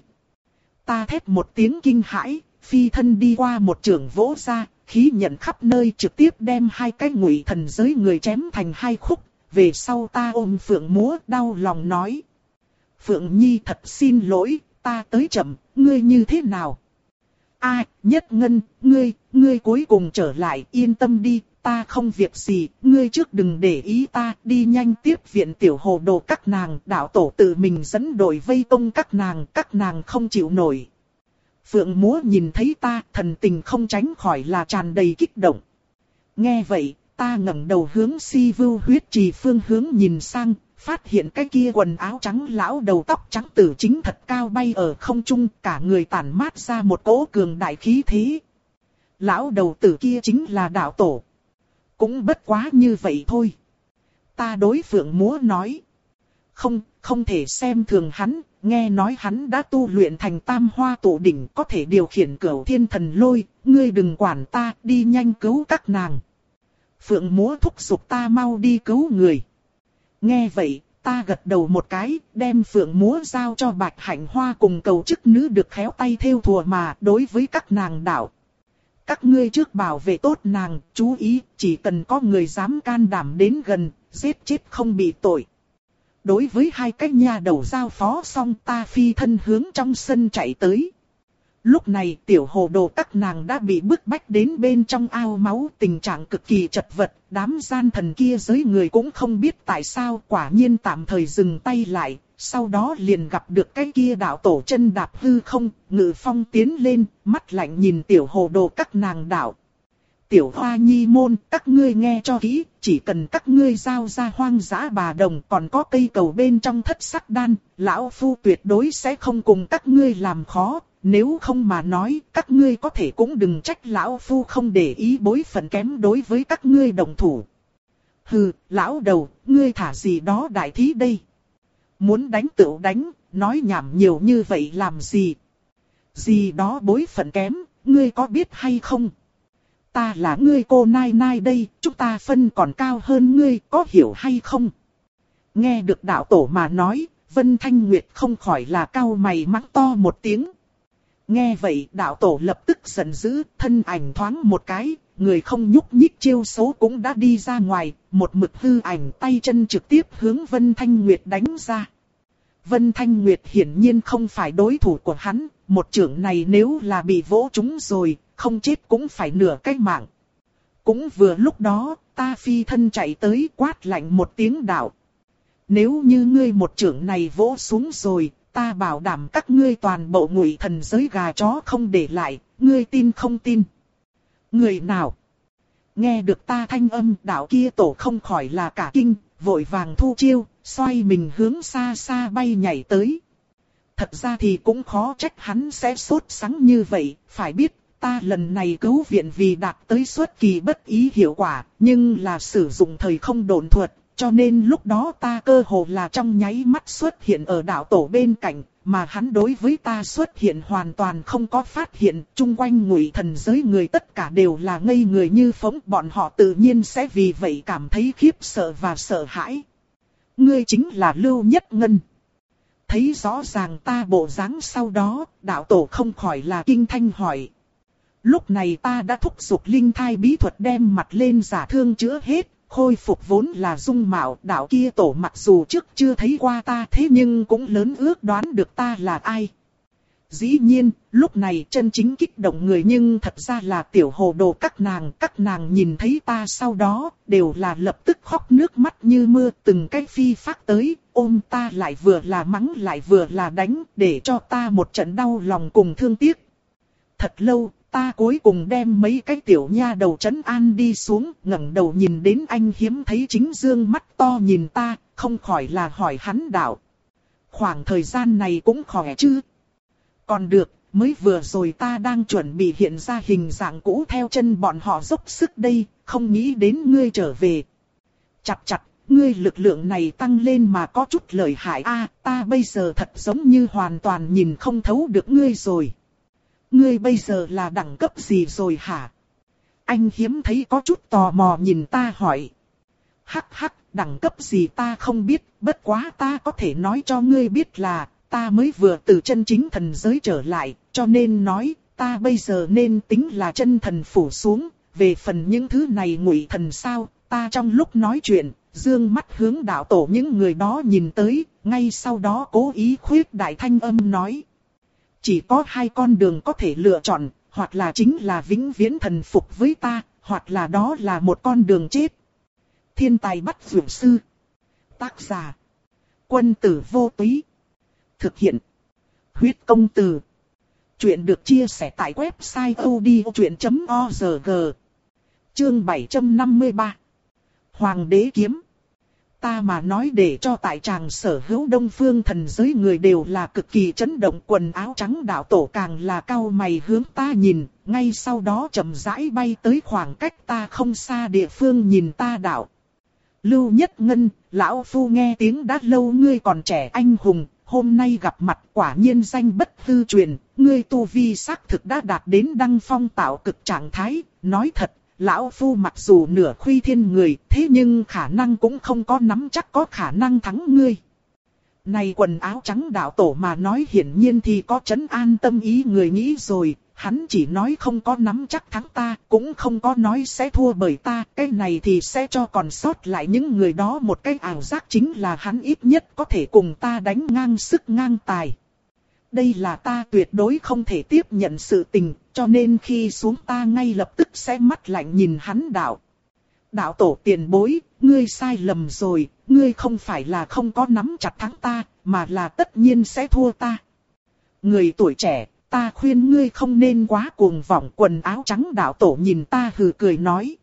Ta thét một tiếng kinh hãi, phi thân đi qua một trường vỗ ra, khí nhận khắp nơi trực tiếp đem hai cái Ngụy Thần giới người chém thành hai khúc. Về sau ta ôm Phượng Múa đau lòng nói. Phượng Nhi thật xin lỗi, ta tới chậm, ngươi như thế nào? A, Nhất Ngân, ngươi, ngươi cuối cùng trở lại, yên tâm đi, ta không việc gì, ngươi trước đừng để ý ta, đi nhanh tiếp viện tiểu hồ đồ các nàng, đạo tổ tự mình dẫn đội vây công các nàng, các nàng không chịu nổi. Phượng Múa nhìn thấy ta, thần tình không tránh khỏi là tràn đầy kích động. Nghe vậy, ta ngẩng đầu hướng Si Vưu huyết trì phương hướng nhìn sang, phát hiện cái kia quần áo trắng lão đầu tóc trắng tử chính thật cao bay ở không trung, cả người tản mát ra một cỗ cường đại khí thế. Lão đầu tử kia chính là đạo tổ. Cũng bất quá như vậy thôi. Ta đối Phượng Múa nói. Không, không thể xem thường hắn, nghe nói hắn đã tu luyện thành tam hoa tổ đỉnh, có thể điều khiển cửu thiên thần lôi, ngươi đừng quản ta, đi nhanh cứu các nàng. Phượng Múa thúc giục ta mau đi cứu người. Nghe vậy, ta gật đầu một cái, đem Phượng Múa giao cho Bạch Hạnh Hoa cùng cầu chức nữ được khéo tay thêu thùa mà đối với các nàng đạo. Các ngươi trước bảo vệ tốt nàng, chú ý, chỉ cần có người dám can đảm đến gần, giết chết không bị tội. Đối với hai cái nha đầu giao phó xong, ta phi thân hướng trong sân chạy tới. Lúc này tiểu hồ đồ các nàng đã bị bức bách đến bên trong ao máu, tình trạng cực kỳ chật vật, đám gian thần kia giới người cũng không biết tại sao, quả nhiên tạm thời dừng tay lại, sau đó liền gặp được cái kia đạo tổ chân đạp hư không, Ngự Phong tiến lên, mắt lạnh nhìn tiểu hồ đồ các nàng đạo. Tiểu Hoa Nhi môn, các ngươi nghe cho kỹ, chỉ cần các ngươi giao ra hoang dã bà đồng còn có cây cầu bên trong thất sắc đan, lão phu tuyệt đối sẽ không cùng các ngươi làm khó. Nếu không mà nói, các ngươi có thể cũng đừng trách lão phu không để ý bối phận kém đối với các ngươi đồng thủ. Hừ, lão đầu, ngươi thả gì đó đại thí đây. Muốn đánh tựu đánh, nói nhảm nhiều như vậy làm gì. Gì đó bối phận kém, ngươi có biết hay không? Ta là ngươi cô nai nai đây, chúng ta phân còn cao hơn ngươi, có hiểu hay không? Nghe được đạo tổ mà nói, Vân Thanh Nguyệt không khỏi là cau mày mắng to một tiếng. Nghe vậy đạo tổ lập tức giận dữ, thân ảnh thoáng một cái, người không nhúc nhích chiêu số cũng đã đi ra ngoài, một mực hư ảnh tay chân trực tiếp hướng Vân Thanh Nguyệt đánh ra. Vân Thanh Nguyệt hiển nhiên không phải đối thủ của hắn, một chưởng này nếu là bị vỗ trúng rồi, không chết cũng phải nửa cái mạng. Cũng vừa lúc đó, ta phi thân chạy tới quát lạnh một tiếng đạo. Nếu như ngươi một chưởng này vỗ xuống rồi, ta bảo đảm các ngươi toàn bộ Ngụy Thần giới gà chó không để lại, ngươi tin không tin? Người nào? Nghe được ta thanh âm, đạo kia tổ không khỏi là cả kinh, vội vàng thu chiêu, xoay mình hướng xa xa bay nhảy tới. Thật ra thì cũng khó trách hắn sẽ sốt sắng như vậy, phải biết, ta lần này cứu viện vì đạt tới xuất kỳ bất ý hiệu quả, nhưng là sử dụng thời không độn thuật, cho nên lúc đó ta cơ hồ là trong nháy mắt xuất hiện ở đạo tổ bên cạnh, mà hắn đối với ta xuất hiện hoàn toàn không có phát hiện, chung quanh Ngụy Thần giới người tất cả đều là ngây người như phóng, bọn họ tự nhiên sẽ vì vậy cảm thấy khiếp sợ và sợ hãi. Ngươi chính là Lưu Nhất Ngân. Thấy rõ ràng ta bộ dáng sau đó, đạo tổ không khỏi là kinh thanh hỏi. Lúc này ta đã thúc giục linh thai bí thuật đem mặt lên giả thương chữa hết, khôi phục vốn là dung mạo. Đạo kia tổ mặc dù trước chưa thấy qua ta thế nhưng cũng lớn ước đoán được ta là ai. Dĩ nhiên, lúc này chân chính kích động người nhưng thật ra là tiểu hồ đồ các nàng. Các nàng nhìn thấy ta sau đó, đều là lập tức khóc nước mắt như mưa, từng cái phi phát tới, ôm ta lại vừa là mắng lại vừa là đánh, để cho ta một trận đau lòng cùng thương tiếc. Thật lâu, ta cuối cùng đem mấy cái tiểu nha đầu trấn an đi xuống, ngẩng đầu nhìn đến anh hiếm thấy chính dương mắt to nhìn ta, không khỏi là hỏi hắn đạo. Khoảng thời gian này cũng khỏe chứ? Còn được, mới vừa rồi ta đang chuẩn bị hiện ra hình dạng cũ theo chân bọn họ dốc sức đây, không nghĩ đến ngươi trở về. Chặt chặt, ngươi lực lượng này tăng lên mà có chút lợi hại a, ta bây giờ thật giống như hoàn toàn nhìn không thấu được ngươi rồi. Ngươi bây giờ là đẳng cấp gì rồi hả? Anh hiếm thấy có chút tò mò nhìn ta hỏi. Hắc hắc, đẳng cấp gì ta không biết, bất quá ta có thể nói cho ngươi biết là, ta mới vừa từ chân chính thần giới trở lại, cho nên nói, ta bây giờ nên tính là chân thần phủ xuống, về phần những thứ này Ngụy Thần sao, ta trong lúc nói chuyện, dương mắt hướng đạo tổ những người đó nhìn tới, ngay sau đó cố ý khuyết đại thanh âm nói. Chỉ có hai con đường có thể lựa chọn, hoặc là chính là vĩnh viễn thần phục với ta, hoặc là đó là một con đường chết. Thiên tài bắt dưỡng sư. Tác giả. Quân tử vô túy. Thực hiện. Huyết công từ. Chuyện được chia sẻ tại website odchuyện chấm org. Chương bảy trăm năm mươi ba. Hoàng đế kiếm. Ta mà nói để cho tại tràng sở hữu Đông Phương thần giới người đều là cực kỳ chấn động, quần áo trắng đạo tổ càng là cau mày hướng ta nhìn, ngay sau đó chậm rãi bay tới khoảng cách ta không xa địa phương nhìn ta đạo. Lưu Nhất Ngân, lão phu nghe tiếng đã lâu ngươi còn trẻ anh hùng, hôm nay gặp mặt quả nhiên danh bất hư truyền, ngươi tu vi xác thực đã đạt đến đăng phong tạo cực trạng thái, nói thật. Lão phu mặc dù nửa khuy thiên người, thế nhưng khả năng cũng không có nắm chắc có khả năng thắng ngươi. Này quần áo trắng đạo tổ mà nói hiển nhiên thì có trấn an tâm ý người nghĩ rồi, hắn chỉ nói không có nắm chắc thắng ta, cũng không có nói sẽ thua bởi ta, cái này thì sẽ cho còn sót lại những người đó một cái ảo giác chính là hắn ít nhất có thể cùng ta đánh ngang sức ngang tài. Đây là ta tuyệt đối không thể tiếp nhận sự tình, cho nên khi xuống ta ngay lập tức sẽ mắt lạnh nhìn hắn đạo. Đạo tổ tiền bối, ngươi sai lầm rồi, ngươi không phải là không có nắm chặt thắng ta, mà là tất nhiên sẽ thua ta. Người tuổi trẻ, ta khuyên ngươi không nên quá cuồng vọng. Quần áo trắng đạo tổ nhìn ta hừ cười nói.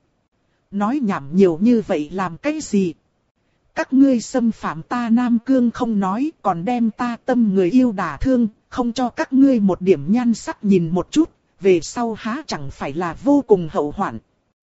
Nói nhảm nhiều như vậy làm cái gì? Các ngươi xâm phạm ta Nam Cương không nói, còn đem ta tâm người yêu đả thương, không cho các ngươi một điểm nhan sắc nhìn một chút, về sau há chẳng phải là vô cùng hậu hoạn.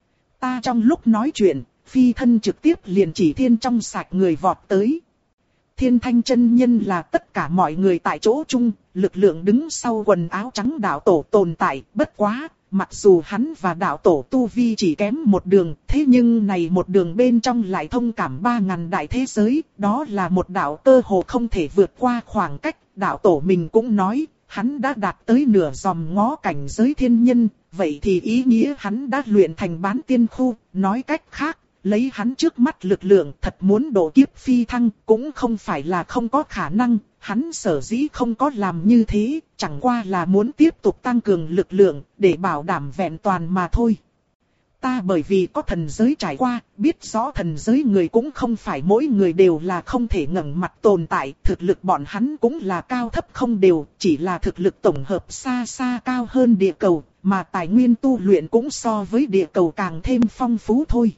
Ta trong lúc nói chuyện, phi thân trực tiếp liền chỉ thiên trong sạch người vọt tới. Thiên Thanh chân nhân là tất cả mọi người tại chỗ chung, lực lượng đứng sau quần áo trắng đạo tổ tồn tại, bất quá. Mặc dù hắn và đạo tổ tu vi chỉ kém một đường, thế nhưng này một đường bên trong lại thông cảm ba ngàn đại thế giới, đó là một đạo cơ hồ không thể vượt qua khoảng cách. Đạo tổ mình cũng nói, hắn đã đạt tới nửa dòm ngó cảnh giới thiên nhân, vậy thì ý nghĩa hắn đã luyện thành bán tiên khu, nói cách khác, lấy hắn trước mắt lực lượng thật muốn độ kiếp phi thăng cũng không phải là không có khả năng. Hắn sở dĩ không có làm như thế, chẳng qua là muốn tiếp tục tăng cường lực lượng, để bảo đảm vẹn toàn mà thôi. Ta bởi vì có thần giới trải qua, biết rõ thần giới người cũng không phải mỗi người đều là không thể ngẩng mặt tồn tại, thực lực bọn hắn cũng là cao thấp không đều, chỉ là thực lực tổng hợp xa xa cao hơn địa cầu, mà tài nguyên tu luyện cũng so với địa cầu càng thêm phong phú thôi.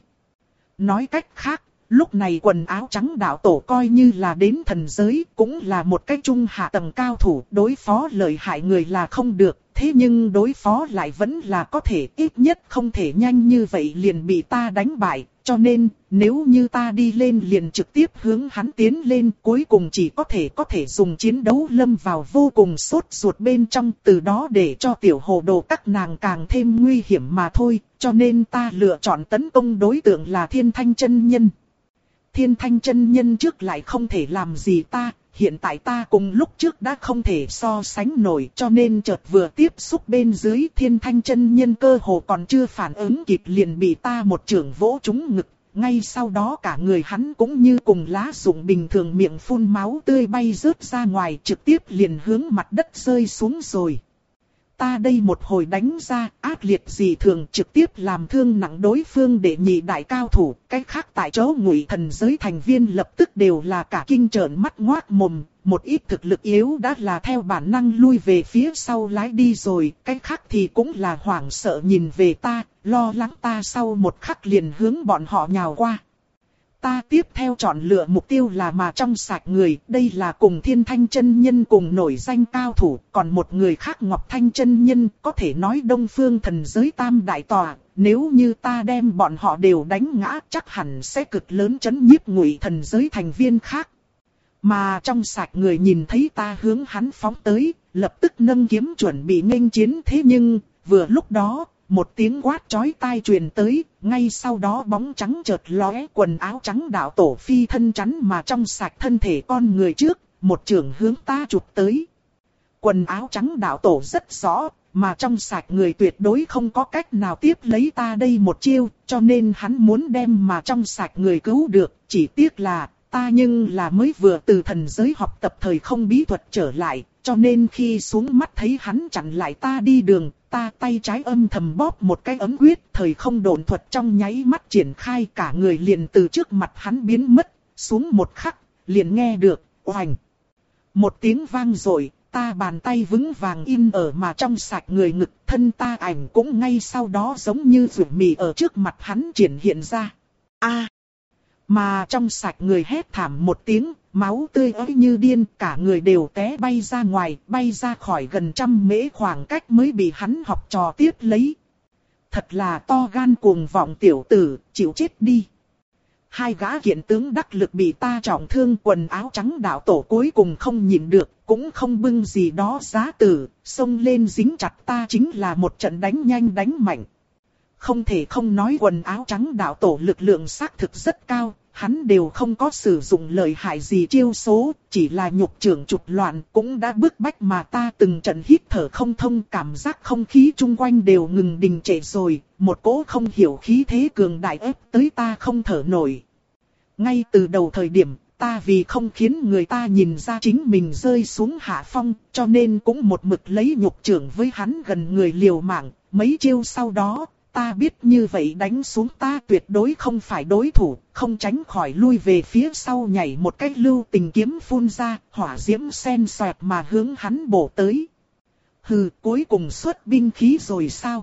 Nói cách khác, lúc này quần áo trắng đạo tổ coi như là đến thần giới, cũng là một cái trung hạ tầng cao thủ, đối phó lợi hại người là không được, thế nhưng đối phó lại vẫn là có thể, ít nhất không thể nhanh như vậy liền bị ta đánh bại, cho nên, nếu như ta đi lên liền trực tiếp hướng hắn tiến lên, cuối cùng chỉ có thể có thể dùng chiến đấu lâm vào vô cùng sốt ruột bên trong, từ đó để cho tiểu hồ đồ các nàng càng thêm nguy hiểm mà thôi, cho nên ta lựa chọn tấn công đối tượng là Thiên Thanh chân nhân. Thiên Thanh chân nhân trước lại không thể làm gì ta, hiện tại ta cùng lúc trước đã không thể so sánh nổi, cho nên chợt vừa tiếp xúc bên dưới Thiên Thanh chân nhân cơ hồ còn chưa phản ứng kịp liền bị ta một chưởng vỗ trúng ngực, ngay sau đó cả người hắn cũng như cùng lá rụng bình thường miệng phun máu tươi bay rớt ra ngoài, trực tiếp liền hướng mặt đất rơi xuống rồi. Ta đây một hồi đánh ra, ác liệt dị thường trực tiếp làm thương nặng đối phương để nhị đại cao thủ, cái khác tại chỗ Ngụy thần giới thành viên lập tức đều là cả kinh trợn mắt ngoác mồm, một ít thực lực yếu đã là theo bản năng lui về phía sau lái đi rồi, cái khác thì cũng là hoảng sợ nhìn về ta, lo lắng ta sau một khắc liền hướng bọn họ nhào qua. Ta tiếp theo chọn lựa mục tiêu là mà trong sạch người, đây là cùng Thiên Thanh chân nhân cùng nổi danh cao thủ, còn một người khác Ngọc Thanh chân nhân, có thể nói Đông Phương thần giới tam đại tòa, nếu như ta đem bọn họ đều đánh ngã chắc hẳn sẽ cực lớn chấn nhiếp Ngụy thần giới thành viên khác. Mà trong sạch người nhìn thấy ta hướng hắn phóng tới, lập tức nâng kiếm chuẩn bị nghênh chiến, thế nhưng, vừa lúc đó, một tiếng quát chói tai truyền tới, ngay sau đó bóng trắng chợt lóe, quần áo trắng đạo tổ phi thân chắn mà trong sạch thân thể con người trước, một chưởng hướng ta chụp tới. Quần áo trắng đạo tổ rất rõ, mà trong sạch người tuyệt đối không có cách nào tiếp lấy ta đây một chiêu, cho nên hắn muốn đem mà trong sạch người cứu được, chỉ tiếc là, ta nhưng là mới vừa từ thần giới học tập thời không bí thuật trở lại, cho nên khi xuống mắt thấy hắn chặn lại ta đi đường, ta tay trái âm thầm bóp một cái ấm quyết, thời không độn thuật trong nháy mắt triển khai, cả người liền từ trước mặt hắn biến mất, xuống một khắc, liền nghe được, oành. Một tiếng vang rồi, ta bàn tay vững vàng in ở mà trong sạch người ngực, thân ta ảnh cũng ngay sau đó giống như rủi mì ở trước mặt hắn triển hiện ra. A, mà trong sạch người hét thảm một tiếng, máu tươi ới như điên, cả người đều té bay ra ngoài, bay ra khỏi gần trăm mễ khoảng cách mới bị hắn học trò tiếp lấy. Thật là to gan cuồng vọng tiểu tử, chịu chết đi. Hai gã kiện tướng đắc lực bị ta trọng thương, quần áo trắng đạo tổ cuối cùng không nhịn được, cũng không bưng gì đó giá tử, xông lên dính chặt ta chính là một trận đánh nhanh đánh mạnh. Không thể không nói quần áo trắng đạo tổ lực lượng xác thực rất cao, hắn đều không có sử dụng lợi hại gì chiêu số, chỉ là nhục trưởng trục loạn cũng đã bức bách mà ta từng trận hít thở không thông, cảm giác không khí chung quanh đều ngừng đình trệ rồi, một cỗ không hiểu khí thế cường đại ép tới ta không thở nổi. Ngay từ đầu thời điểm, ta vì không khiến người ta nhìn ra chính mình rơi xuống hạ phong, cho nên cũng một mực lấy nhục trưởng với hắn gần người liều mạng, mấy chiêu sau đó. Ta biết như vậy đánh xuống ta tuyệt đối không phải đối thủ, không tránh khỏi lui về phía sau nhảy một cách lưu tình kiếm phun ra, hỏa diễm sen xoẹt mà hướng hắn bổ tới. Hừ, cuối cùng xuất binh khí rồi sao?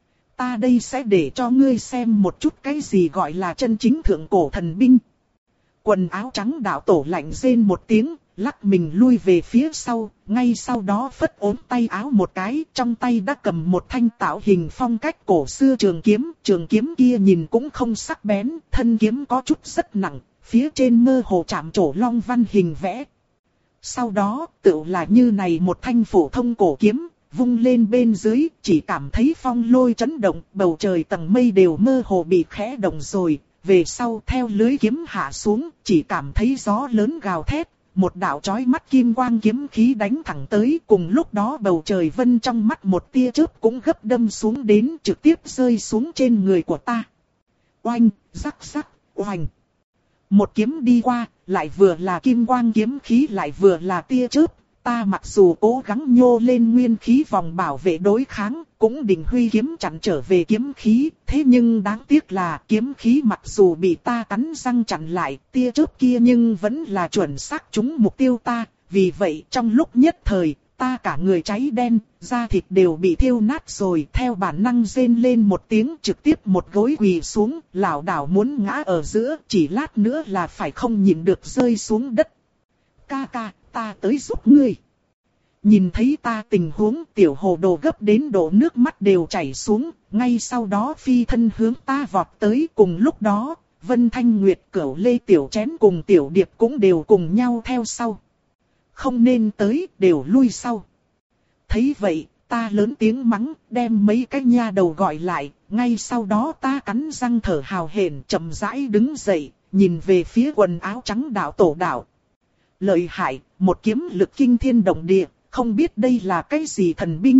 Ta đây sẽ để cho ngươi xem một chút cái gì gọi là chân chính thượng cổ thần binh. Quần áo trắng đạo tổ lạnh rên một tiếng, lắc mình lui về phía sau, ngay sau đó phất ốm tay áo một cái, trong tay đã cầm một thanh tạo hình phong cách cổ xưa trường kiếm, trường kiếm kia nhìn cũng không sắc bén, thân kiếm có chút rất nặng, phía trên mơ hồ chạm trổ long văn hình vẽ. Sau đó, tựu là như này một thanh phổ thông cổ kiếm, vung lên bên dưới, chỉ cảm thấy phong lôi chấn động, bầu trời tầng mây đều mơ hồ bị khẽ động rồi. Về sau theo lưới kiếm hạ xuống, chỉ cảm thấy gió lớn gào thét, một đạo chói mắt kim quang kiếm khí đánh thẳng tới, cùng lúc đó bầu trời vân trong mắt một tia chớp cũng gấp đâm xuống đến, trực tiếp rơi xuống trên người của ta. Oanh, rắc rắc, oanh. Một kiếm đi qua, lại vừa là kim quang kiếm khí lại vừa là tia chớp, ta mặc dù cố gắng nhô lên nguyên khí vòng bảo vệ đối kháng, cũng định huy kiếm chặn trở về kiếm khí, thế nhưng đáng tiếc là kiếm khí mặc dù bị ta cắn răng chặn lại, tia chớp kia nhưng vẫn là chuẩn xác trúng mục tiêu ta, vì vậy trong lúc nhất thời, ta cả người cháy đen, da thịt đều bị thiêu nát rồi, theo bản năng rên lên một tiếng, trực tiếp một gối quỳ xuống, lảo đảo muốn ngã ở giữa, chỉ lát nữa là phải không nhịn được rơi xuống đất. Ca ca, ta tới giúp ngươi. Nhìn thấy ta tình huống, tiểu hồ đồ gấp đến độ nước mắt đều chảy xuống, ngay sau đó phi thân hướng ta vọt tới. Cùng lúc đó, Vân Thanh Nguyệt, Cửu Lê Tiểu Chén cùng Tiểu Điệp cũng đều cùng nhau theo sau. Không nên tới, đều lui sau. Thấy vậy, ta lớn tiếng mắng, đem mấy cái nha đầu gọi lại, ngay sau đó ta cắn răng thở hào hển, chậm rãi đứng dậy, nhìn về phía quần áo trắng đạo tổ đạo. Lợi hại, một kiếm lực kinh thiên động địa, không biết đây là cái gì thần binh.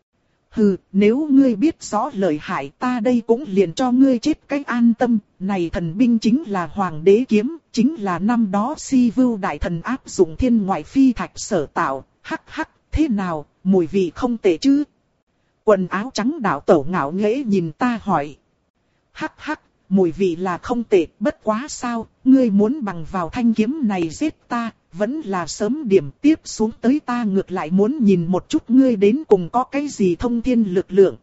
Hừ, nếu ngươi biết rõ lợi hại, ta đây cũng liền cho ngươi chết cái an tâm. Này thần binh chính là Hoàng Đế Kiếm, chính là năm đó Si Vưu Đại Thần áp dụng thiên ngoại phi thạch sở tạo. Hắc hắc, thế nào, mùi vị không tệ chứ? Quần áo trắng đạo tổ ngạo nghễ nhìn ta hỏi. Hắc hắc, mùi vị là không tệ, bất quá sao, ngươi muốn bằng vào thanh kiếm này giết ta, vẫn là sớm điểm tiếp xuống tới, ta ngược lại muốn nhìn một chút ngươi đến cùng có cái gì thông thiên lực lượng.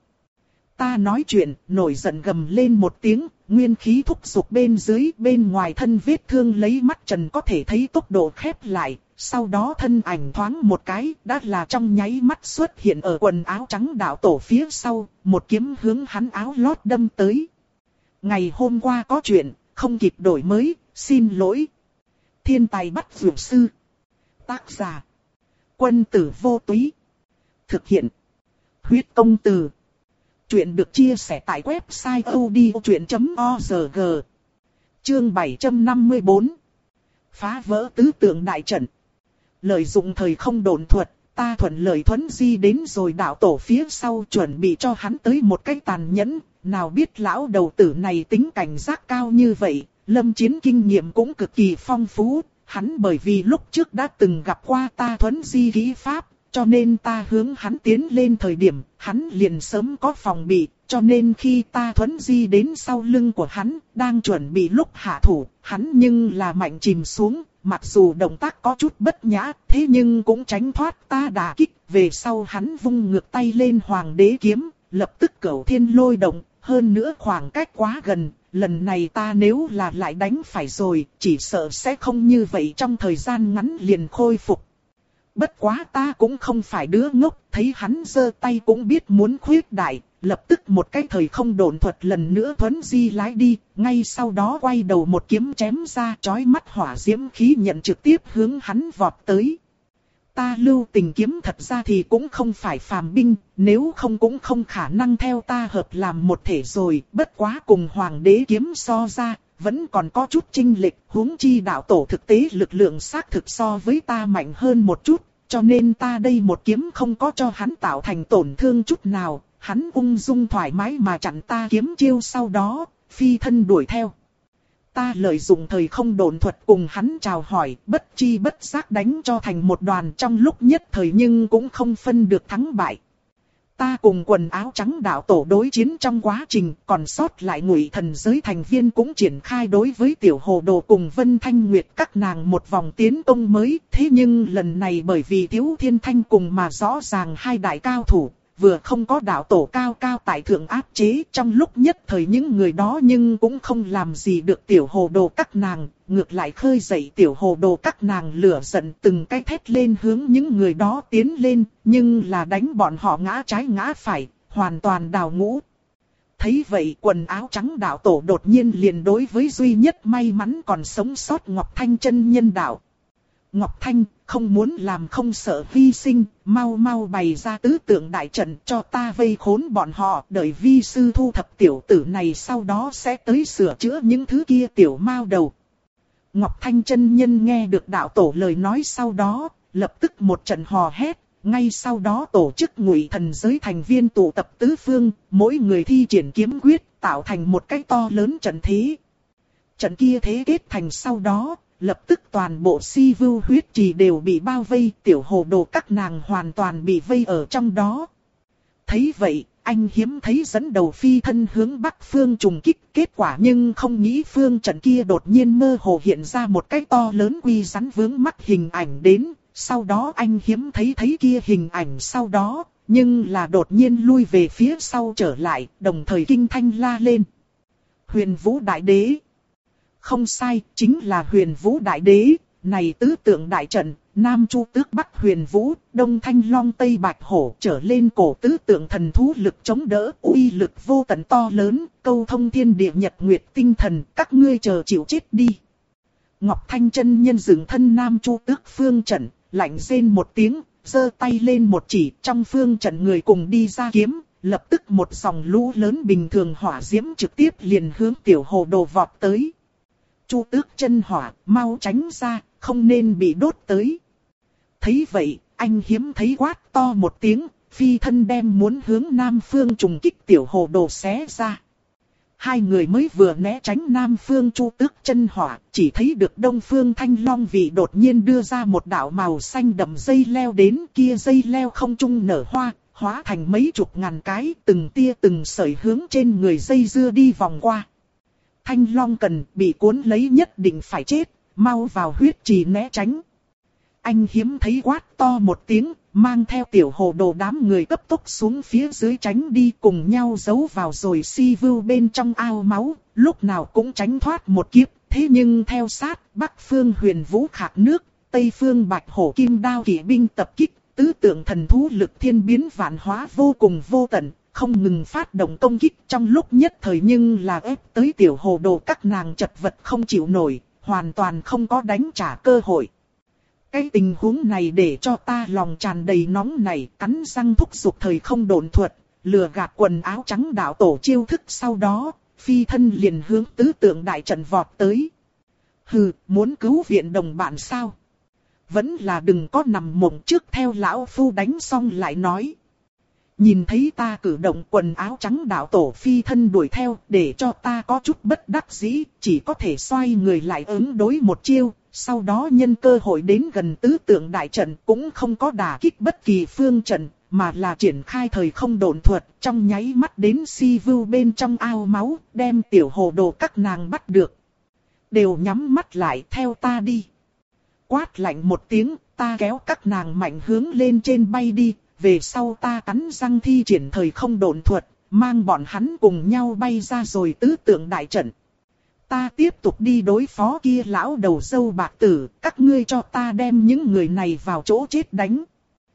Ta nói chuyện, nổi giận gầm lên một tiếng, nguyên khí thúc giục bên dưới, bên ngoài thân vết thương lấy mắt trần có thể thấy tốc độ khép lại, sau đó thân ảnh thoáng một cái, đã là trong nháy mắt xuất hiện ở quần áo trắng đạo tổ phía sau, một kiếm hướng hắn áo lót đâm tới. Ngày hôm qua có chuyện, không kịp đổi mới, xin lỗi. Thiên tài bắt dược sư. Tác giả. Quân tử vô túy. Thực hiện. Huyết công từ. Chuyện được chia sẻ tại website odchuyện chấm org. Chương bảy trăm năm mươi tư. Phá vỡ tứ tượng đại trận. Lợi dụng thời không độn thuật, ta thuận lợi thuấn di đến rồi đạo tổ phía sau, chuẩn bị cho hắn tới một cái tàn nhẫn. Nào biết lão đầu tử này tính cảnh giác cao như vậy, lâm chiến kinh nghiệm cũng cực kỳ phong phú. Hắn bởi vì lúc trước đã từng gặp qua ta thuấn di kỹ pháp, cho nên ta hướng hắn tiến lên thời điểm, hắn liền sớm có phòng bị. Cho nên khi ta thuấn di đến sau lưng của hắn, đang chuẩn bị lúc hạ thủ, hắn nhưng là mạnh chìm xuống. Mặc dù động tác có chút bất nhã, thế nhưng cũng tránh thoát ta đả kích. Về sau hắn vung ngược tay lên Hoàng Đế Kiếm, lập tức Cửu Thiên Lôi động. Hơn nữa khoảng cách quá gần, lần này ta nếu là lại đánh phải rồi, chỉ sợ sẽ không như vậy trong thời gian ngắn liền khôi phục. Bất quá ta cũng không phải đứa ngốc, thấy hắn giơ tay cũng biết muốn khuyết đại, lập tức một cái thời không độn thuật lần nữa thuấn di lái đi, ngay sau đó quay đầu một kiếm chém ra, chói mắt hỏa diễm khí nhận trực tiếp hướng hắn vọt tới. Ta lưu tình kiếm thật ra thì cũng không phải phàm binh, nếu không cũng không khả năng theo ta hợp làm một thể rồi, bất quá cùng Hoàng Đế Kiếm so ra, vẫn còn có chút chênh lệch, huống chi đạo tổ thực tế lực lượng xác thực so với ta mạnh hơn một chút, cho nên ta đây một kiếm không có cho hắn tạo thành tổn thương chút nào, hắn ung dung thoải mái mà chặn ta kiếm chiêu, sau đó, phi thân đuổi theo. Ta lợi dụng thời không độn thuật cùng hắn chào hỏi, bất chi bất giác đánh cho thành một đoàn trong lúc nhất thời, nhưng cũng không phân được thắng bại. Ta cùng quần áo trắng đạo tổ đối chiến trong quá trình, còn sót lại Ngụy Thần giới thành viên cũng triển khai đối với Tiểu Hồ Đồ cùng Vân Thanh Nguyệt các nàng một vòng tiến công mới. Thế nhưng lần này bởi vì Tiếu Thiên Thanh cùng mà rõ ràng hai đại cao thủ, vừa không có đạo tổ cao cao tại thượng áp chế, trong lúc nhất thời những người đó nhưng cũng không làm gì được Tiểu Hồ Đồ các nàng, ngược lại khơi dậy Tiểu Hồ Đồ các nàng lửa giận, từng cái thét lên hướng những người đó tiến lên, nhưng là đánh bọn họ ngã trái ngã phải, hoàn toàn đào ngũ. Thấy vậy quần áo trắng đạo tổ đột nhiên liền đối với duy nhất may mắn còn sống sót Ngọc Thanh chân nhân đạo. Ngọc Thanh, không muốn làm không sợ hy sinh, mau mau bày ra tứ tượng đại trận cho ta vây khốn bọn họ, đợi vi sư thu thập tiểu tử này sau đó sẽ tới sửa chữa những thứ kia tiểu mao đầu. Ngọc Thanh chân nhân nghe được đạo tổ lời nói sau đó, lập tức một trận hò hét, ngay sau đó tổ chức Ngụy Thần giới thành viên tụ tập tứ phương, mỗi người thi triển kiếm quyết, tạo thành một cái to lớn trận thế. Trận kia thế kết thành sau đó, lập tức toàn bộ si vưu huyết trì đều bị bao vây, tiểu hồ đồ các nàng hoàn toàn bị vây ở trong đó. Thấy vậy, anh hiếm thấy dẫn đầu phi thân hướng bắc phương trùng kích, kết quả nhưng không nghĩ phương trận kia đột nhiên mơ hồ hiện ra một cái to lớn quy rắn vướng mắt hình ảnh đến, sau đó anh hiếm thấy thấy kia hình ảnh sau đó, nhưng là đột nhiên lui về phía sau trở lại, đồng thời kinh thanh la lên. Huyền Vũ Đại Đế. Không sai, chính là Huyền Vũ Đại Đế, này tứ tượng đại trận, Nam Chu Tước Bắc Huyền Vũ, Đông Thanh Long Tây Bạch Hổ trở lên cổ tứ tượng thần thú lực chống đỡ, uy lực vô tận to lớn, câu thông thiên địa nhật nguyệt tinh thần, các ngươi chờ chịu chết đi. Ngọc Thanh chân nhân dựng thân Nam Chu Tước phương trận, lạnh rên một tiếng, giơ tay lên một chỉ, trong phương trận người cùng đi ra kiếm, lập tức một dòng lũ lớn bình thường hỏa diễm trực tiếp liền hướng tiểu hồ đồ vọt tới. Chu Tước chân hỏa, mau tránh ra, không nên bị đốt tới. Thấy vậy, anh hiếm thấy quát to một tiếng, phi thân đem muốn hướng Nam Phương trùng kích tiểu hồ đồ xé ra. Hai người mới vừa né tránh Nam Phương Chu Tước chân hỏa, chỉ thấy được Đông Phương Thanh Long Vị đột nhiên đưa ra một đạo màu xanh đậm dây leo đến, kia dây leo không trung nở hoa, hóa thành mấy chục ngàn cái, từng tia từng sợi hướng trên người dây dưa đi vòng qua. Thanh Long cần bị cuốn lấy nhất định phải chết, mau vào huyết trì né tránh. Anh hiếm thấy quát to một tiếng, mang theo tiểu hồ đồ đám người cấp tốc xuống phía dưới tránh đi, cùng nhau giấu vào rồi si vưu bên trong ao máu, lúc nào cũng tránh thoát một kiếp. Thế nhưng theo sát, Bắc phương Huyền Vũ khạc nước, Tây phương Bạch Hổ Kim Đao kỵ binh tập kích, tứ tượng thần thú lực thiên biến vạn hóa vô cùng vô tận, không ngừng phát động công kích trong lúc nhất thời, nhưng là ép tới tiểu hồ đồ các nàng chật vật không chịu nổi, hoàn toàn không có đánh trả cơ hội. Cái tình huống này để cho ta lòng tràn đầy nóng nảy, cắn răng thúc giục thời không độn thuật, lừa gạt quần áo trắng đạo tổ chiêu thức, sau đó phi thân liền hướng tứ tượng đại trận vọt tới. Hừ, muốn cứu viện đồng bạn sao? Vẫn là đừng có nằm mộng trước, theo lão phu đánh xong lại nói. Nhìn thấy ta cử động, quần áo trắng đạo tổ phi thân đuổi theo, để cho ta có chút bất đắc dĩ, chỉ có thể xoay người lại ứng đối một chiêu, sau đó nhân cơ hội đến gần tứ tượng đại trận, cũng không có đả kích bất kỳ phương trận, mà là triển khai thời không độn thuật, trong nháy mắt đến si vưu bên trong ao máu, đem tiểu hồ đồ các nàng bắt được. Đều nhắm mắt lại, theo ta đi. Quát lạnh một tiếng, ta kéo các nàng mạnh hướng lên trên bay đi, về sau ta cắn răng thi triển thời không độn thuật, mang bọn hắn cùng nhau bay ra rồi tứ tượng đại trận. Ta tiếp tục đi đối phó kia lão đầu dâu bạc tử, các ngươi cho ta đem những người này vào chỗ chết đánh.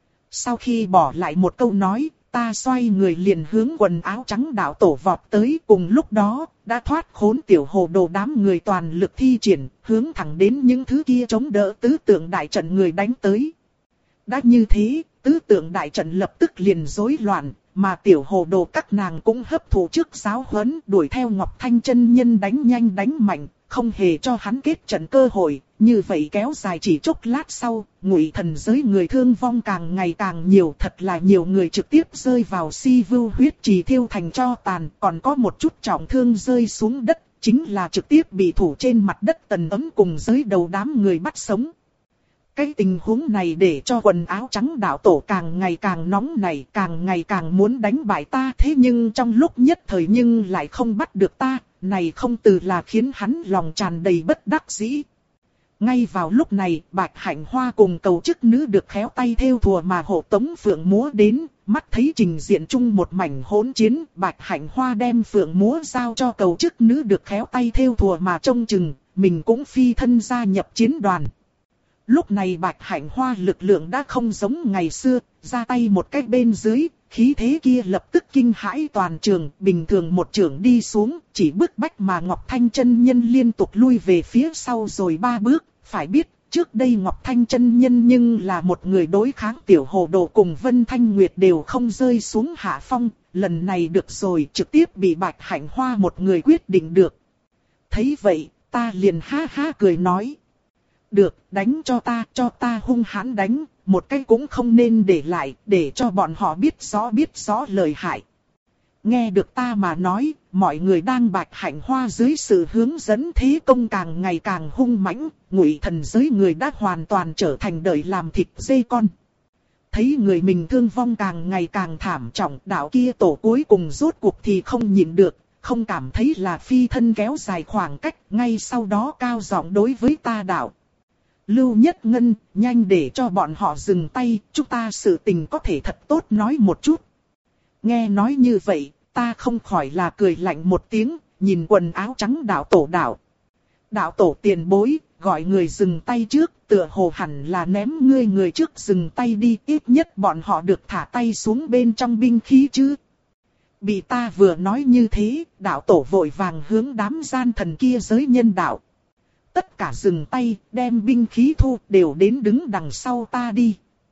Sau khi bỏ lại một câu nói, ta xoay người liền hướng quần áo trắng đạo tổ vọt tới, cùng lúc đó, đã thoát khốn tiểu hồ đồ đám người toàn lực thi triển, hướng thẳng đến những thứ kia chống đỡ tứ tượng đại trận người đánh tới. Đã như thế, tứ tượng đại trận lập tức liền rối loạn, mà tiểu hồ đồ các nàng cũng hấp thụ trước giáo huấn, đuổi theo Ngọc Thanh chân nhân đánh nhanh đánh mạnh, không hề cho hắn kết trận cơ hội. Như vậy kéo dài chỉ chốc lát sau, Ngụy Thần giới người thương vong càng ngày càng nhiều, thật là nhiều người trực tiếp rơi vào si vưu huyết trì thiêu thành tro tàn, còn có một chút trọng thương rơi xuống đất, chính là trực tiếp bị thủ trên mặt đất Tần Ấm cùng giới đầu đám người bắt sống. Cái tình huống này để cho quần áo trắng đạo tổ càng ngày càng nóng nảy, càng ngày càng muốn đánh bại ta, thế nhưng trong lúc nhất thời nhưng lại không bắt được ta, này không từ là khiến hắn lòng tràn đầy bất đắc dĩ. Ngay vào lúc này, Bạch Hạnh Hoa cùng cầu chức nữ được khéo tay thêu thùa mà hộ tống Phượng Múa đến, mắt thấy trình diện chung một mảnh hỗn chiến, Bạch Hạnh Hoa đem Phượng Múa giao cho cầu chức nữ được khéo tay thêu thùa mà trông chừng, mình cũng phi thân gia nhập chiến đoàn. Lúc này Bạch Hạnh Hoa lực lượng đã không giống ngày xưa, ra tay một cách bên dưới, khí thế kia lập tức kinh hãi toàn trường, bình thường một trường đi xuống, chỉ bước bách mà Ngọc Thanh chân nhân liên tục lui về phía sau rồi ba bước, phải biết, trước đây Ngọc Thanh chân nhân nhưng là một người đối kháng tiểu hồ đồ cùng Vân Thanh Nguyệt đều không rơi xuống hạ phong, lần này được rồi, trực tiếp bị Bạch Hạnh Hoa một người quyết định được. Thấy vậy, ta liền ha ha cười nói. Được, đánh cho ta, cho ta hung hãn đánh, một cái cũng không nên để lại, để cho bọn họ biết rõ biết rõ lời hại. Nghe được ta mà nói, mọi người đang bạch hạnh hoa dưới sự hướng dẫn thế công càng ngày càng hung mãnh, Ngụy Thần giới người đã hoàn toàn trở thành đợi làm thịt dê con. Thấy người mình thương vong càng ngày càng thảm trọng, đạo kia tổ cuối cùng rốt cuộc thì không nhịn được, không cảm thấy là phi thân kéo dài khoảng cách, ngay sau đó cao giọng đối với ta đạo. Lưu Nhất Ngân, nhanh để cho bọn họ dừng tay, chúng ta sự tình có thể thật tốt nói một chút. Nghe nói như vậy, ta không khỏi là cười lạnh một tiếng, nhìn quần áo trắng đạo tổ đạo. Đạo tổ tiền bối, gọi người dừng tay trước, tựa hồ hẳn là ném ngươi người trước dừng tay đi, ít nhất bọn họ được thả tay xuống bên trong binh khí chứ. Bị ta vừa nói như thế, đạo tổ vội vàng hướng đám gian thần kia giới nhân đạo. Tất cả dừng tay, đem binh khí thu, đều đến đứng đằng sau ta đi.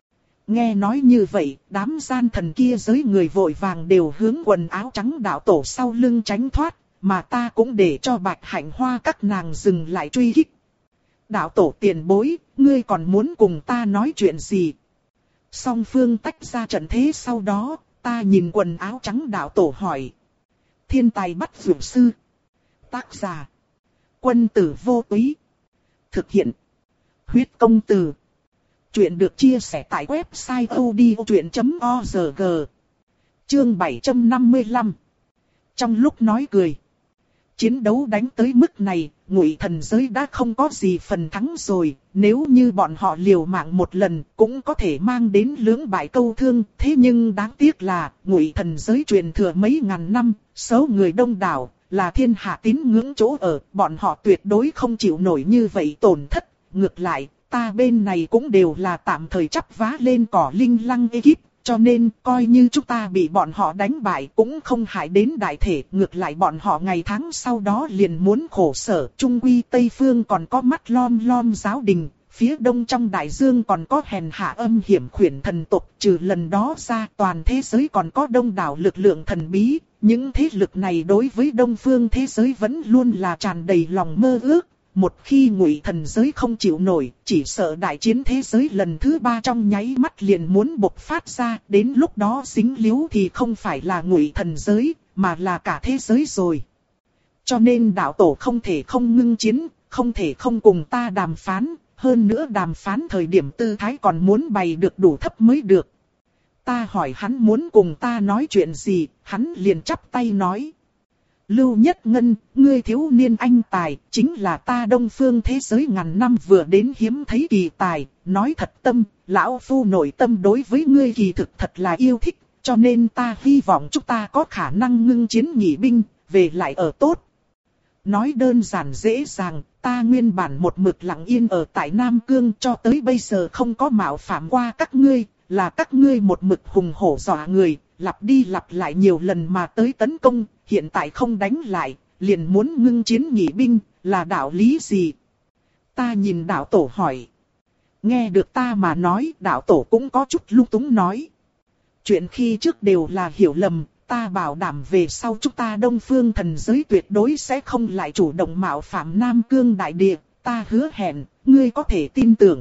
Nghe nói như vậy, đám gian thần kia giới người vội vàng đều hướng quần áo trắng đạo tổ sau lưng tránh thoát, mà ta cũng để cho bạch hạnh hoa các nàng dừng lại truy kích. Đạo tổ tiền bối, ngươi còn muốn cùng ta nói chuyện gì? Song phương tách ra trận thế sau đó, ta nhìn quần áo trắng đạo tổ hỏi. Thiên tài bắt dược sư. Tác giả. Quân tử vô túy. Thực hiện. Huyết công từ. Chuyện được chia sẻ tại website odchuyện chấm org. Chương bảy trăm năm mươi lăm. Trong lúc nói cười. Chiến đấu đánh tới mức này, Ngụy Thần giới đã không có gì phần thắng rồi, nếu như bọn họ liều mạng một lần cũng có thể mang đến lưỡng bại câu thương, thế nhưng đáng tiếc là Ngụy Thần giới truyền thừa mấy ngàn năm, số người đông đảo, là thiên hạ tín ngưỡng chỗ ở, bọn họ tuyệt đối không chịu nổi như vậy tổn thất, ngược lại, ta bên này cũng đều là tạm thời chắp vá lên cỏ linh lăng ekip. Cho nên, coi như chúng ta bị bọn họ đánh bại cũng không hại đến đại thể. Ngược lại bọn họ ngày tháng sau đó liền muốn khổ sở. Trung quy Tây Phương còn có mắt lom lom giáo đình. Phía đông trong đại dương còn có hèn hạ âm hiểm khuyển thần tộc. Trừ lần đó ra, toàn thế giới còn có đông đảo lực lượng thần bí. Những thế lực này đối với đông phương thế giới vẫn luôn là tràn đầy lòng mơ ước. Một khi Ngụy Thần giới không chịu nổi, chỉ sợ đại chiến thế giới lần thứ ba trong nháy mắt liền muốn bộc phát ra, đến lúc đó dính líu thì không phải là Ngụy Thần giới, mà là cả thế giới rồi. Cho nên đạo tổ không thể không ngưng chiến, không thể không cùng ta đàm phán, hơn nữa đàm phán thời điểm tư thái còn muốn bày được đủ thấp mới được. Ta hỏi hắn muốn cùng ta nói chuyện gì, hắn liền chắp tay nói. Lưu Nhất Ngân, ngươi thiếu niên anh tài, chính là ta đông phương thế giới ngàn năm vừa đến hiếm thấy kỳ tài, nói thật tâm, lão phu nội tâm đối với ngươi kỳ thực thật là yêu thích, cho nên ta hy vọng chúng ta có khả năng ngưng chiến nghỉ binh, về lại ở tốt. Nói đơn giản dễ dàng, ta nguyên bản một mực lặng yên ở tại Nam Cương cho tới bây giờ không có mạo phạm qua các ngươi, là các ngươi một mực hùng hổ dọa người, lặp đi lặp lại nhiều lần mà tới tấn công. Hiện tại không đánh lại, liền muốn ngưng chiến nghỉ binh, là đạo lý gì? Ta nhìn đạo tổ hỏi. Nghe được ta mà nói, đạo tổ cũng có chút lung túng nói. Chuyện khi trước đều là hiểu lầm, ta bảo đảm về sau chúng ta đông phương thần giới tuyệt đối sẽ không lại chủ động mạo phạm Nam Cương đại địa, ta hứa hẹn, ngươi có thể tin tưởng.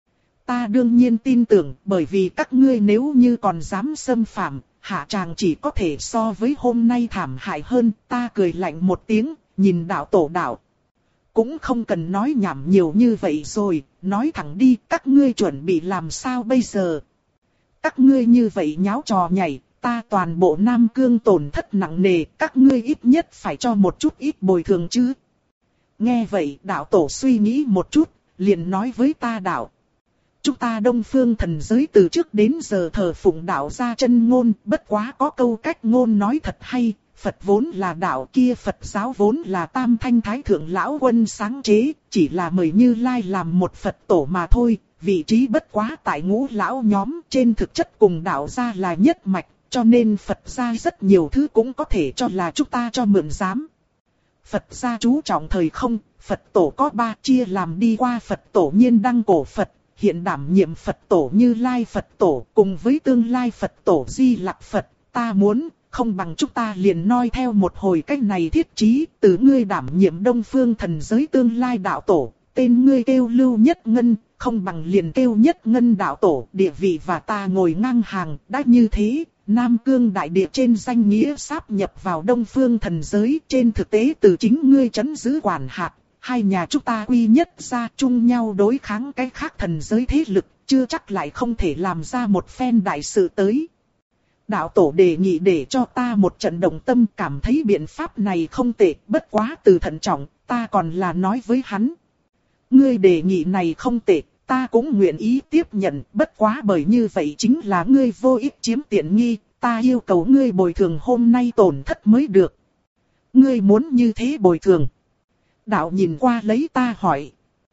Ta đương nhiên tin tưởng, bởi vì các ngươi nếu như còn dám xâm phạm, hạ tràng chỉ có thể so với hôm nay thảm hại hơn. Ta cười lạnh một tiếng, nhìn đạo tổ đạo. Cũng không cần nói nhảm nhiều như vậy rồi, nói thẳng đi, các ngươi chuẩn bị làm sao bây giờ? Các ngươi như vậy nháo trò nhảy, ta toàn bộ Nam Cương tổn thất nặng nề, các ngươi ít nhất phải cho một chút ít bồi thường chứ. Nghe vậy đạo tổ suy nghĩ một chút, liền nói với ta đạo. Chúng ta đông phương thần giới từ trước đến giờ thờ phụng đạo gia chân ngôn, bất quá có câu cách ngôn nói thật hay, Phật vốn là đạo kia, Phật giáo vốn là Tam Thanh Thái Thượng Lão Quân sáng chế, chỉ là mời Như Lai làm một Phật tổ mà thôi, vị trí bất quá tại ngũ lão nhóm, trên thực chất cùng đạo gia là nhất mạch, cho nên Phật gia rất nhiều thứ cũng có thể cho là chúng ta cho mượn giám. Phật gia chú trọng thời không, Phật tổ có ba chia làm đi qua Phật tổ Nhiên Đăng cổ Phật. Hiện đảm nhiệm Phật tổ Như Lai Phật tổ cùng với tương lai Phật tổ Di Lặc Phật, ta muốn, không bằng chúng ta liền noi theo một hồi cách này thiết chí, từ ngươi đảm nhiệm đông phương thần giới tương lai đạo tổ, tên ngươi kêu Lưu Nhất Ngân, không bằng liền kêu Nhất Ngân đạo tổ, địa vị và ta ngồi ngang hàng, đã như thế, Nam Cương đại địa trên danh nghĩa sáp nhập vào Đông Phương thần giới, trên thực tế từ chính ngươi trấn giữ quản hạt, hai nhà chúng ta quy nhất ra chung nhau đối kháng cái khác thần giới thế lực, chưa chắc lại không thể làm ra một phen đại sự tới. Đạo tổ đề nghị để cho ta một trận động tâm, cảm thấy biện pháp này không tệ, bất quá từ thận trọng, ta còn là nói với hắn. Ngươi đề nghị này không tệ, ta cũng nguyện ý tiếp nhận, bất quá bởi như vậy chính là ngươi vô ích chiếm tiện nghi, ta yêu cầu ngươi bồi thường hôm nay tổn thất mới được. Ngươi muốn như thế bồi thường. Đạo nhìn qua lấy ta hỏi.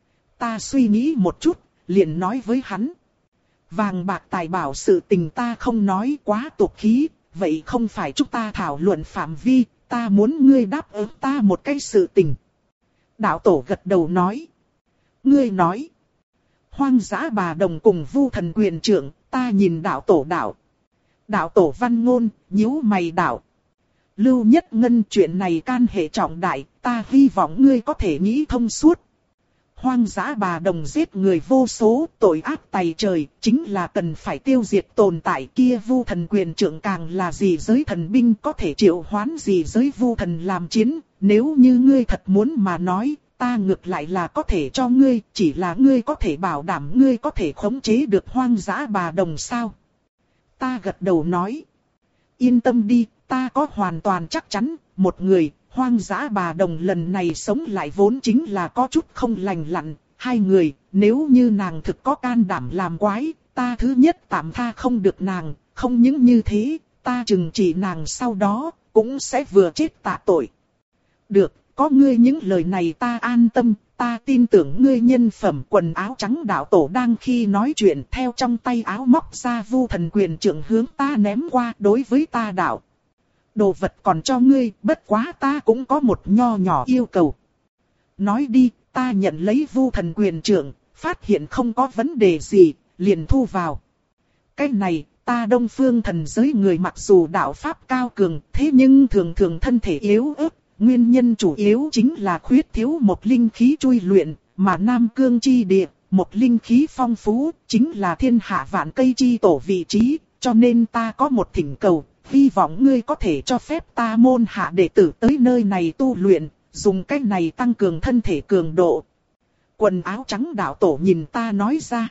Ta suy nghĩ một chút, liền nói với hắn. Vàng bạc tài bảo sự tình ta không nói quá tục khí, vậy không phải chúng ta thảo luận phạm vi, ta muốn ngươi đáp ứng ta một cái sự tình. Đạo tổ gật đầu nói. Ngươi nói. Hoang dã bà đồng cùng Vu thần quyền trưởng, ta nhìn đạo tổ đạo. Đạo tổ văn ngôn, nhíu mày đạo. Lưu Nhất Ngân, chuyện này can hệ trọng đại, ta hy vọng ngươi có thể nghĩ thông suốt. Hoang dã bà đồng giết người vô số, tội ác tày trời, chính là cần phải tiêu diệt tồn tại kia. Vu thần quyền trưởng càng là gì giới thần binh, có thể triệu hoán gì giới vu thần làm chiến. Nếu như ngươi thật muốn mà nói, ta ngược lại là có thể cho ngươi, chỉ là ngươi có thể bảo đảm ngươi có thể khống chế được hoang dã bà đồng sao? Ta gật đầu nói. Yên tâm đi, ta có hoàn toàn chắc chắn, một người, hoang dã bà đồng lần này sống lại vốn chính là có chút không lành lặn. Hai người, nếu như nàng thực có can đảm làm quái, ta thứ nhất tạm tha không được nàng, không những như thế, ta trừng trị nàng sau đó, cũng sẽ vừa chết tạ tội. Được, có ngươi những lời này ta an tâm, ta tin tưởng ngươi nhân phẩm. Quần áo trắng đạo tổ đang khi nói chuyện, theo trong tay áo móc ra Vu thần quyền trưởng hướng ta ném qua. Đối với ta đạo, đồ vật còn cho ngươi, bất quá ta cũng có một nho nhỏ yêu cầu. Nói đi. Ta nhận lấy Vu thần quyền trưởng, phát hiện không có vấn đề gì, liền thu vào. Cái này, ta Đông Phương thần giới người mặc dù đạo pháp cao cường, thế nhưng thường thường thân thể yếu ớt. Nguyên nhân chủ yếu chính là khuyết thiếu một linh khí chui luyện, mà Nam Cương chi địa, một linh khí phong phú, chính là thiên hạ vạn cây chi tổ vị trí, cho nên ta có một thỉnh cầu, hy vọng ngươi có thể cho phép ta môn hạ đệ tử tới nơi này tu luyện, dùng cách này tăng cường thân thể cường độ. Quần áo trắng đạo tổ nhìn ta nói ra.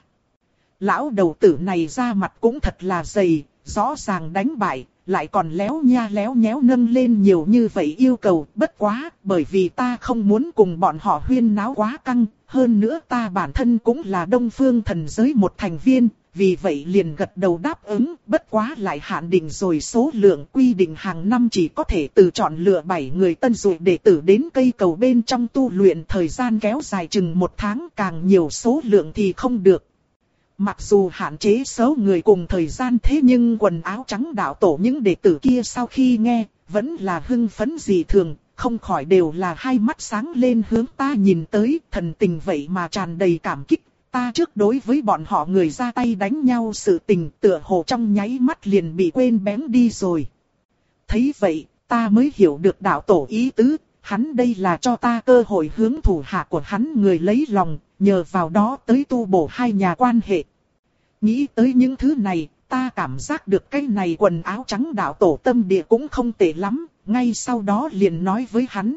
Lão đầu tử này ra mặt cũng thật là dày, rõ ràng đánh bại. Lại còn léo nha léo nhéo nâng lên nhiều như vậy yêu cầu, bất quá, bởi vì ta không muốn cùng bọn họ huyên náo quá căng, hơn nữa ta bản thân cũng là Đông Phương thần giới một thành viên, vì vậy liền gật đầu đáp ứng, bất quá lại hạn định rồi số lượng, quy định hàng năm chỉ có thể từ chọn lựa bảy người tân dụ đệ tử đến cây cầu bên trong tu luyện, thời gian kéo dài chừng một tháng, càng nhiều số lượng thì không được. Mặc dù hạn chế số người cùng thời gian, thế nhưng quần áo trắng đạo tổ những đệ tử kia sau khi nghe, vẫn là hưng phấn dị thường, không khỏi đều là hai mắt sáng lên hướng ta nhìn tới, thần tình vậy mà tràn đầy cảm kích. Ta trước đối với bọn họ người ra tay đánh nhau sự tình tựa hồ trong nháy mắt liền bị quên bén đi rồi. Thấy vậy, ta mới hiểu được đạo tổ ý tứ, hắn đây là cho ta cơ hội hướng thủ hạ của hắn người lấy lòng, nhờ vào đó tới tu bổ hai nhà quan hệ. Nghĩ tới những thứ này, ta cảm giác được cái này quần áo trắng đạo tổ tâm địa cũng không tệ lắm, ngay sau đó liền nói với hắn.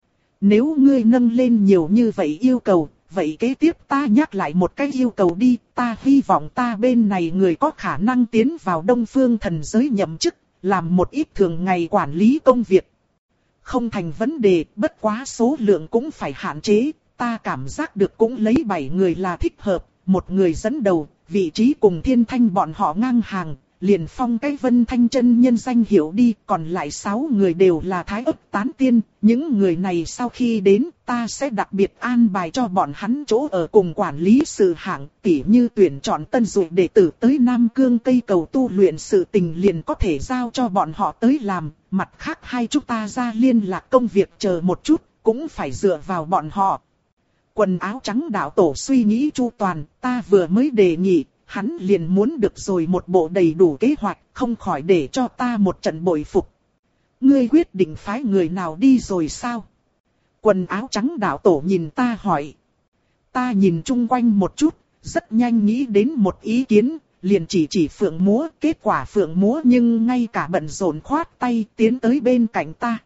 Nếu ngươi nâng lên nhiều như vậy yêu cầu, vậy kế tiếp ta nhắc lại một cái yêu cầu đi, ta hy vọng ta bên này người có khả năng tiến vào Đông Phương thần giới nhậm chức, làm một ít thường ngày quản lý công việc. Không thành vấn đề, bất quá số lượng cũng phải hạn chế, ta cảm giác được cũng lấy bảy người là thích hợp, một người dẫn đầu, vị trí cùng Thiên Thanh bọn họ ngang hàng, liền phong cái Vân Thanh chân nhân danh hiệu đi, còn lại sáu người đều là Thái Ức tán tiên, những người này sau khi đến, ta sẽ đặc biệt an bài cho bọn hắn chỗ ở cùng quản lý sự hạng, tỉ như tuyển chọn tân dụ đệ tử tới Nam Cương cây cầu tu luyện sự tình liền có thể giao cho bọn họ tới làm, mặt khác hai chúng ta ra liên lạc công việc chờ một chút, cũng phải dựa vào bọn họ. Quần áo trắng đạo tổ suy nghĩ chu toàn, ta vừa mới đề nghị, hắn liền muốn được rồi một bộ đầy đủ kế hoạch, không khỏi để cho ta một trận bội phục. Ngươi quyết định phái người nào đi rồi sao? Quần áo trắng đạo tổ nhìn ta hỏi. Ta nhìn chung quanh một chút, rất nhanh nghĩ đến một ý kiến, liền chỉ chỉ Phượng Múa, kết quả Phượng Múa nhưng ngay cả bận rộn khoát tay tiến tới bên cạnh ta.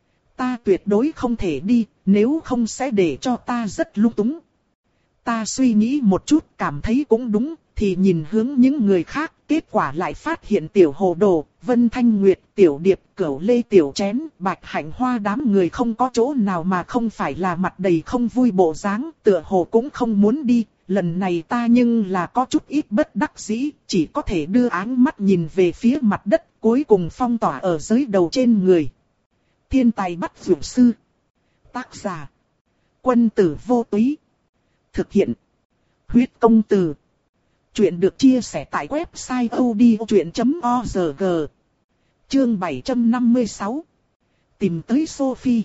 Ta tuyệt đối không thể đi, nếu không sẽ để cho ta rất lung túng. Ta suy nghĩ một chút, cảm thấy cũng đúng, thì nhìn hướng những người khác, kết quả lại phát hiện Tiểu Hồ Đồ, Vân Thanh Nguyệt, Tiểu Điệp, Cửu Lê, Tiểu Chén, Bạch Hạnh Hoa đám người không có chỗ nào mà không phải là mặt đầy không vui bộ dáng, tựa hồ cũng không muốn đi. Lần này ta nhưng là có chút ít bất đắc dĩ, chỉ có thể đưa áng mắt nhìn về phía mặt đất, cuối cùng phong tỏa ở giới đầu trên người. Thiên tài bắt dược sư. Tác giả: Quân tử vô túy. Thực hiện: Huyết công từ. Chuyện được chia sẻ tại website odchuyện chấm org. Chương bảy trăm năm mươi sáu. Tìm tới Sophie.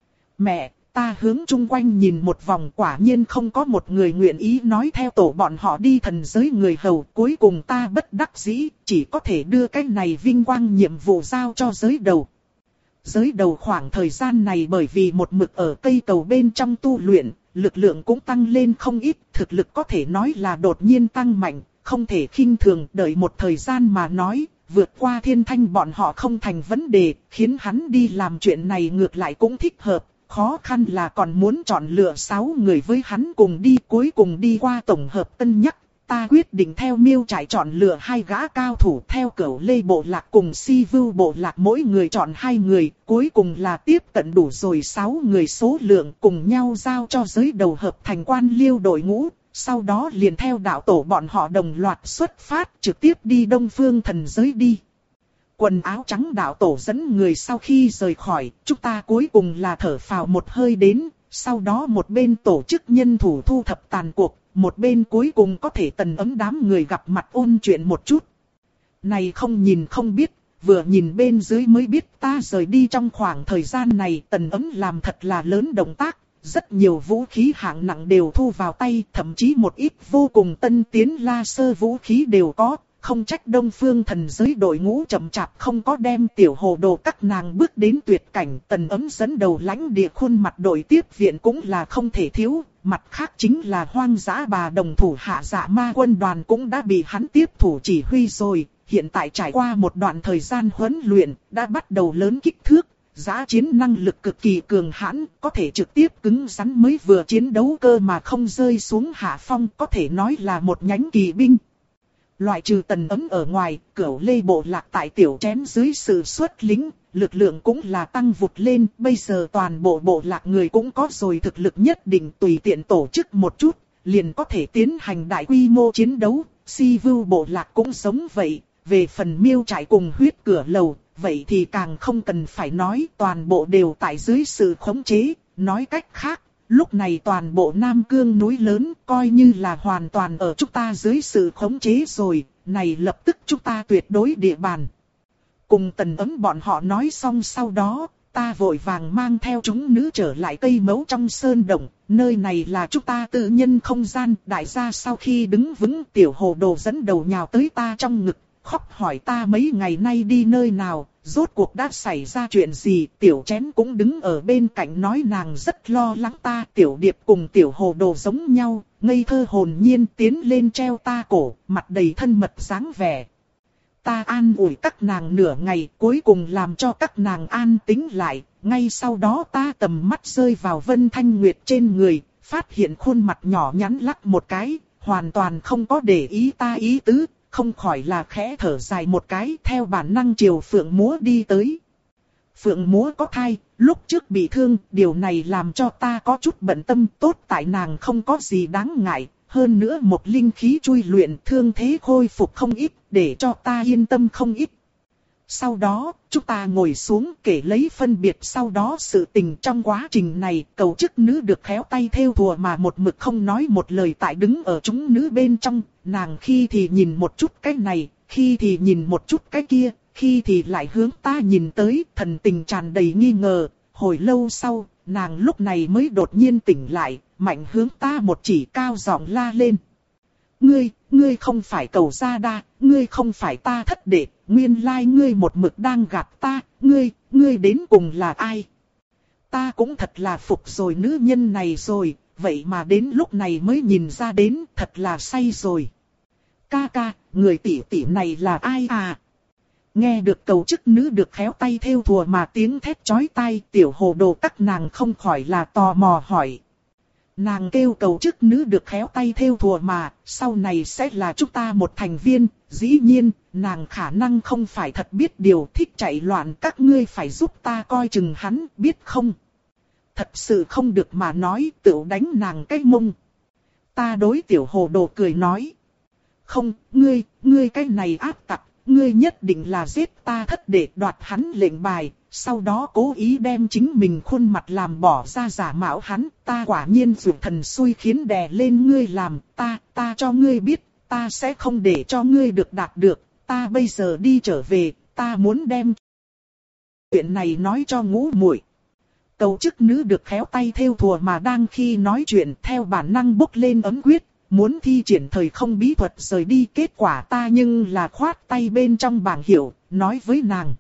Mẹ, ta hướng chung quanh nhìn một vòng, quả nhiên không có một người nguyện ý nói theo tổ bọn họ đi thần giới người hầu. Cuối cùng ta bất đắc dĩ, chỉ có thể đưa cái này vinh quang nhiệm vụ giao cho giới đầu. Giới đầu khoảng thời gian này bởi vì một mực ở cây cầu bên trong tu luyện, lực lượng cũng tăng lên không ít, thực lực có thể nói là đột nhiên tăng mạnh, không thể khinh thường. Đợi một thời gian mà nói, vượt qua Thiên Thanh bọn họ không thành vấn đề, khiến hắn đi làm chuyện này ngược lại cũng thích hợp. Khó khăn là còn muốn chọn lựa sáu người với hắn cùng đi, cuối cùng đi qua tổng hợp cân nhắc. Ta quyết định theo Miêu Trại chọn lựa hai gã cao thủ, theo Cửu Lê bộ lạc cùng Si Vưu bộ lạc mỗi người chọn hai người, cuối cùng là tiếp cận đủ rồi sáu người số lượng, cùng nhau giao cho giới đầu hợp thành quan liêu đội ngũ. Sau đó liền theo đạo tổ bọn họ đồng loạt xuất phát, trực tiếp đi Đông Phương thần giới đi. Quần áo trắng đạo tổ dẫn người sau khi rời khỏi, chúng ta cuối cùng là thở phào một hơi đến, sau đó một bên tổ chức nhân thủ thu thập tàn cuộc, một bên cuối cùng có thể tần ấm đám người gặp mặt ôn chuyện một chút. Này không nhìn không biết, vừa nhìn bên dưới mới biết ta rời đi trong khoảng thời gian này tần ấm làm thật là lớn động tác. Rất nhiều vũ khí hạng nặng đều thu vào tay, thậm chí một ít vô cùng tân tiến la sơ vũ khí đều có. Không trách Đông Phương thần giới đội ngũ chậm chạp không có đem Tiểu Hồ Đồ các nàng bước đến tuyệt cảnh. Tần ấm dẫn đầu lãnh địa khuôn mặt đội tiếp viện cũng là không thể thiếu. Mặt khác chính là hoang dã bà đồng thủ hạ Dạ Ma quân đoàn cũng đã bị hắn tiếp thủ chỉ huy rồi. Hiện tại trải qua một đoạn thời gian huấn luyện, đã bắt đầu lớn kích thước. Dã chiến năng lực cực kỳ cường hãn, có thể trực tiếp cứng rắn mới vừa chiến đấu cơ mà không rơi xuống hạ phong, có thể nói là một nhánh kỳ binh. Loại trừ tần ấm ở ngoài, Cửu Lê bộ lạc tại Tiểu Chén dưới sự xuất lính, lực lượng cũng là tăng vụt lên, bây giờ toàn bộ bộ lạc người cũng có rồi thực lực nhất định, tùy tiện tổ chức một chút, liền có thể tiến hành đại quy mô chiến đấu. Si Vưu bộ lạc cũng giống vậy, về phần Miêu Trại cùng Huyết Cửa Lầu, vậy thì càng không cần phải nói, toàn bộ đều tại dưới sự khống chế. Nói cách khác, lúc này toàn bộ Nam Cương núi lớn coi như là hoàn toàn ở chúng ta dưới sự khống chế rồi, này lập tức chúng ta tuyệt đối địa bàn. Cùng tần ấm bọn họ nói xong sau đó, ta vội vàng mang theo chúng nữ trở lại cây mấu trong sơn động, nơi này là chúng ta tự nhân không gian. Đại gia sau khi đứng vững, Tiểu Hồ Đồ dẫn đầu nhào tới ta trong ngực, khóc hỏi ta mấy ngày nay đi nơi nào, rốt cuộc đã xảy ra chuyện gì. Tiểu Chén cũng đứng ở bên cạnh nói nàng rất lo lắng ta. Tiểu Điệp cùng Tiểu Hồ Đồ giống nhau, ngây thơ hồn nhiên tiến lên treo ta cổ, mặt đầy thân mật dáng vẻ. Ta an ủi các nàng nửa ngày, cuối cùng làm cho các nàng an tĩnh lại. Ngay sau đó ta tầm mắt rơi vào Vân Thanh Nguyệt trên người, phát hiện khuôn mặt nhỏ nhắn lắc một cái, hoàn toàn không có để ý ta ý tứ. Không khỏi là khẽ thở dài một cái, theo bản năng chiều Phượng Múa đi tới. Phượng Múa có thai, lúc trước bị thương, điều này làm cho ta có chút bận tâm. Tốt tại nàng không có gì đáng ngại, hơn nữa một linh khí chui luyện, thương thế khôi phục không ít, để cho ta yên tâm không ít. Sau đó, chúng ta ngồi xuống kể lấy phân biệt sau đó sự tình. Trong quá trình này, cầu chức nữ được khéo tay thêu thùa mà một mực không nói một lời tại đứng ở chúng nữ bên trong. Nàng khi thì nhìn một chút cái này, khi thì nhìn một chút cái kia, khi thì lại hướng ta nhìn tới, thần tình tràn đầy nghi ngờ. Hồi lâu sau, nàng lúc này mới đột nhiên tỉnh lại, mạnh hướng ta một chỉ cao giọng la lên. Ngươi, ngươi không phải Cầu Gia Đa, ngươi không phải ta thất đệ, nguyên lai ngươi một mực đang gạt ta, ngươi, ngươi đến cùng là ai? Ta cũng thật là phục rồi nữ nhân này rồi, vậy mà đến lúc này mới nhìn ra đến, thật là say rồi. ca ca, người tỷ tỷ này là ai à? Nghe được cầu chức nữ được khéo tay thêu thùa mà tiếng thét chói tai, tiểu hồ đồ các nàng không khỏi là tò mò hỏi. Nàng kêu cầu chức nữ được khéo tay thêu thùa mà, sau này sẽ là chúng ta một thành viên, dĩ nhiên, nàng khả năng không phải thật biết điều thích chạy loạn, các ngươi phải giúp ta coi chừng hắn, biết không? Thật sự không được mà nói, tựu đánh nàng cái mông. Ta đối tiểu hồ đồ cười nói. Không, ngươi, ngươi cái này ác tặc, ngươi nhất định là giết ta thất để đoạt hắn lệnh bài, sau đó cố ý đem chính mình khuôn mặt làm bỏ ra giả mạo hắn, ta quả nhiên dụ thần xui khiến đè lên ngươi làm, ta, ta cho ngươi biết, ta sẽ không để cho ngươi được đạt được, ta bây giờ đi trở về, ta muốn đem chuyện này nói cho ngũ muội. Cầu chức nữ được khéo tay thêu thùa mà đang khi nói chuyện theo bản năng bốc lên ấm quyết, muốn thi triển thời không bí thuật rời đi, kết quả ta nhưng là khoát tay bên trong bảng hiệu, nói với nàng.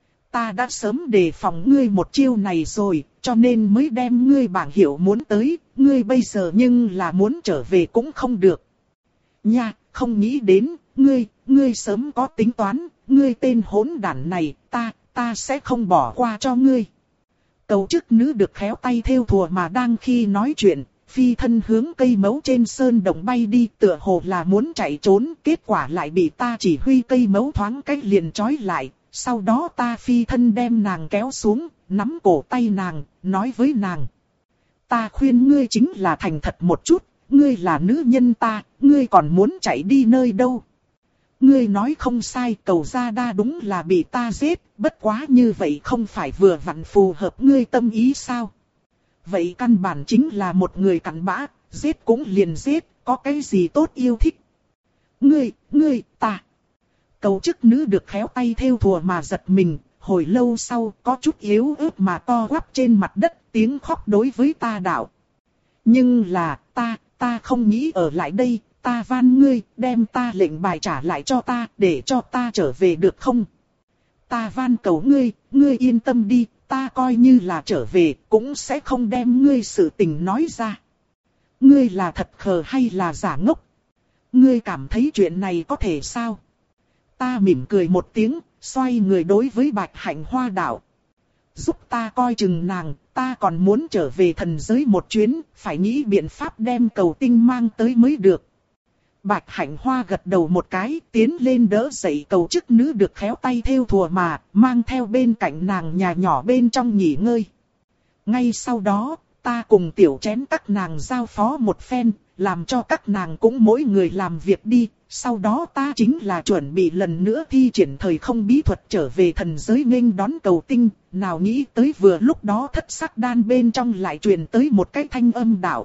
Ta đã sớm đề phòng ngươi một chiêu này rồi, cho nên mới đem ngươi bảng hiệu muốn tới, ngươi bây giờ nhưng là muốn trở về cũng không được. Nha, không nghĩ đến, ngươi, ngươi sớm có tính toán, ngươi tên hỗn đản này, ta, ta sẽ không bỏ qua cho ngươi. Cầu chức nữ được khéo tay thêu thùa mà đang khi nói chuyện, phi thân hướng cây mấu trên sơn động bay đi, tựa hồ là muốn chạy trốn, kết quả lại bị ta chỉ huy cây mấu thoáng cách liền trói lại, sau đó ta phi thân đem nàng kéo xuống, nắm cổ tay nàng, nói với nàng. Ta khuyên ngươi chính là thành thật một chút, ngươi là nữ nhân ta, ngươi còn muốn chạy đi nơi đâu. Ngươi nói không sai, cầu gia đa đúng là bị ta giết, bất quá như vậy không phải vừa vặn phù hợp ngươi tâm ý sao? Vậy căn bản chính là một người cặn bã, giết cũng liền giết, có cái gì tốt yêu thích? Ngươi, ngươi, ta. Cầu chức nữ được khéo tay thêu thùa mà giật mình, hồi lâu sau có chút yếu ớt mà to quắp trên mặt đất, tiếng khóc đối với ta đạo. Nhưng là, ta, ta không nghĩ ở lại đây, ta van ngươi, đem ta lệnh bài trả lại cho ta, để cho ta trở về được không? Ta van cầu ngươi, ngươi yên tâm đi, ta coi như là trở về, cũng sẽ không đem ngươi sự tình nói ra. Ngươi là thật khờ hay là giả ngốc? Ngươi cảm thấy chuyện này có thể sao? Ta mỉm cười một tiếng, xoay người đối với Bạch Hạnh Hoa đạo. Giúp ta coi chừng nàng, ta còn muốn trở về thần giới một chuyến, phải nghĩ biện pháp đem cầu tinh mang tới mới được. Bạch Hạnh Hoa gật đầu một cái, tiến lên đỡ dậy cầu chức nữ được khéo tay thêu thùa mà, mang theo bên cạnh nàng nhà nhỏ bên trong nghỉ ngơi. Ngay sau đó, ta cùng tiểu chén các nàng giao phó một phen, làm cho các nàng cũng mỗi người làm việc đi. Sau đó ta chính là chuẩn bị lần nữa thi triển thời không bí thuật trở về thần giới nghênh đón cầu tinh, nào nghĩ tới vừa lúc đó thất sắc đan bên trong lại truyền tới một cái thanh âm đạo.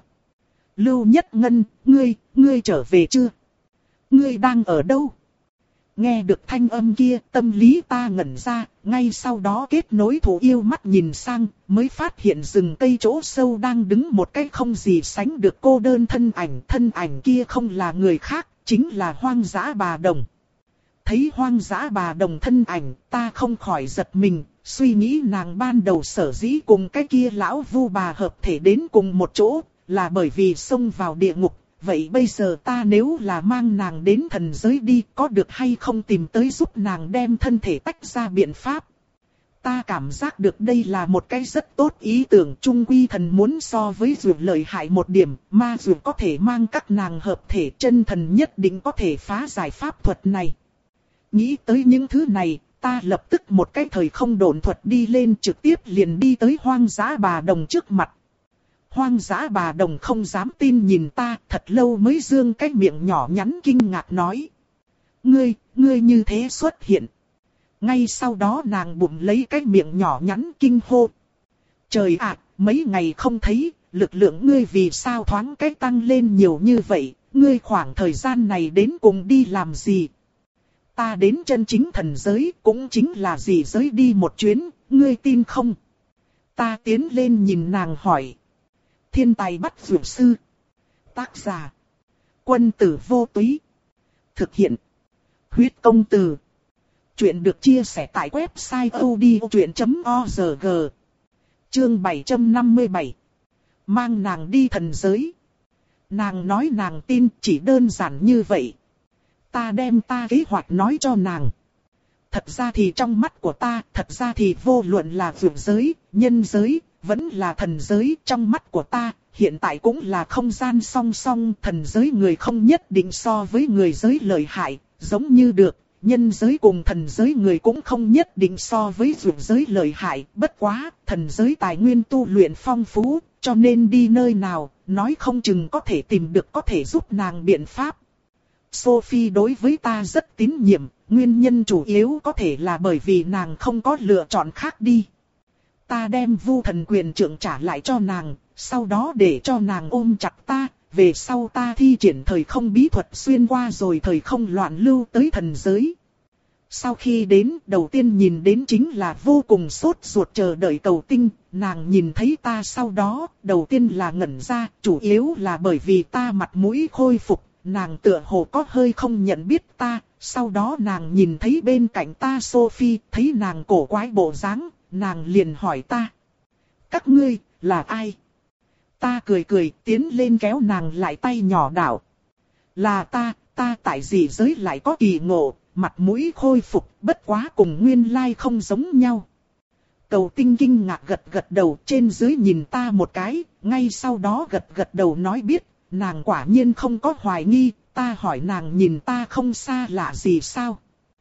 Lưu Nhất Ngân, ngươi, ngươi trở về chưa? Ngươi đang ở đâu? Nghe được thanh âm kia, tâm lý ta ngẩn ra, ngay sau đó kết nối thủ yêu mắt nhìn sang, mới phát hiện rừng cây chỗ sâu đang đứng một cái không gì sánh được cô đơn thân ảnh. Thân ảnh kia không là người khác, chính là Hoang Dã Bà Đồng. Thấy Hoang Dã Bà Đồng thân ảnh, ta không khỏi giật mình, suy nghĩ nàng ban đầu sở dĩ cùng cái kia lão vu bà hợp thể đến cùng một chỗ, là bởi vì xông vào địa ngục. Vậy bây giờ ta nếu là mang nàng đến thần giới đi, có được hay không tìm tới giúp nàng đem thân thể tách ra biện pháp? Ta cảm giác được đây là một cái rất tốt ý tưởng. Trung quy thần muốn so với dược lợi hại một điểm, ma dược có thể mang các nàng hợp thể, chân thần nhất định có thể phá giải pháp thuật này. Nghĩ tới những thứ này, ta lập tức một cái thời không độn thuật đi lên, trực tiếp liền đi tới Hoang Dã Bà Đồng trước mặt. Hoang Dã Bà Đồng không dám tin nhìn ta, thật lâu mới dương cái miệng nhỏ nhắn kinh ngạc nói. Ngươi, ngươi như thế xuất hiện. Ngay sau đó nàng bụng lấy cái miệng nhỏ nhắn kinh hô. Trời ạ, mấy ngày không thấy, lực lượng ngươi vì sao thoáng cái tăng lên nhiều như vậy, ngươi khoảng thời gian này đến cùng đi làm gì? Ta đến chân chính thần giới, cũng chính là gì giới đi một chuyến, ngươi tin không? Ta tiến lên nhìn nàng hỏi. Thiên tài bắt dược sư. Tác giả. Quân tử vô túy. Thực hiện. Huyết công từ. Chuyện được chia sẻ tại website odchuyện chấm org. Chương bảy trăm năm mươi bảy. Mang nàng đi thần giới. Nàng nói nàng tin, chỉ đơn giản như vậy. Ta đem ta kế hoạch nói cho nàng. Thật ra thì trong mắt của ta, thật ra thì vô luận là vượt giới, nhân giới, vẫn là thần giới, trong mắt của ta, hiện tại cũng là không gian song song. Thần giới người không nhất định so với người giới lợi hại, giống như được, nhân giới cùng thần giới người cũng không nhất định so với vượt giới lợi hại. Bất quá, thần giới tài nguyên tu luyện phong phú, cho nên đi nơi nào, nói không chừng có thể tìm được có thể giúp nàng biện pháp. Sophie đối với ta rất tín nhiệm, nguyên nhân chủ yếu có thể là bởi vì nàng không có lựa chọn khác đi. Ta đem vu thần quyền trượng trả lại cho nàng, sau đó để cho nàng ôm chặt ta, về sau ta thi triển thời không bí thuật xuyên qua rồi thời không loạn lưu tới thần giới. Sau khi đến, đầu tiên nhìn đến chính là vô cùng sốt ruột chờ đợi Cầu Tinh, nàng nhìn thấy ta sau đó, đầu tiên là ngẩn ra, chủ yếu là bởi vì ta mặt mũi khôi phục, nàng tựa hồ có hơi không nhận biết ta, sau đó nàng nhìn thấy bên cạnh ta Sophie, thấy nàng cổ quái bộ dáng, nàng liền hỏi ta. Các ngươi, là ai? Ta cười cười, tiến lên kéo nàng lại tay nhỏ đảo. Là ta, ta tại gì giới lại có kỳ ngộ, mặt mũi khôi phục, bất quá cùng nguyên lai không giống nhau. Cầu Tinh kinh ngạc gật gật đầu, trên dưới nhìn ta một cái, ngay sau đó gật gật đầu nói biết, nàng quả nhiên không có hoài nghi, ta hỏi nàng nhìn ta không xa lạ gì sao.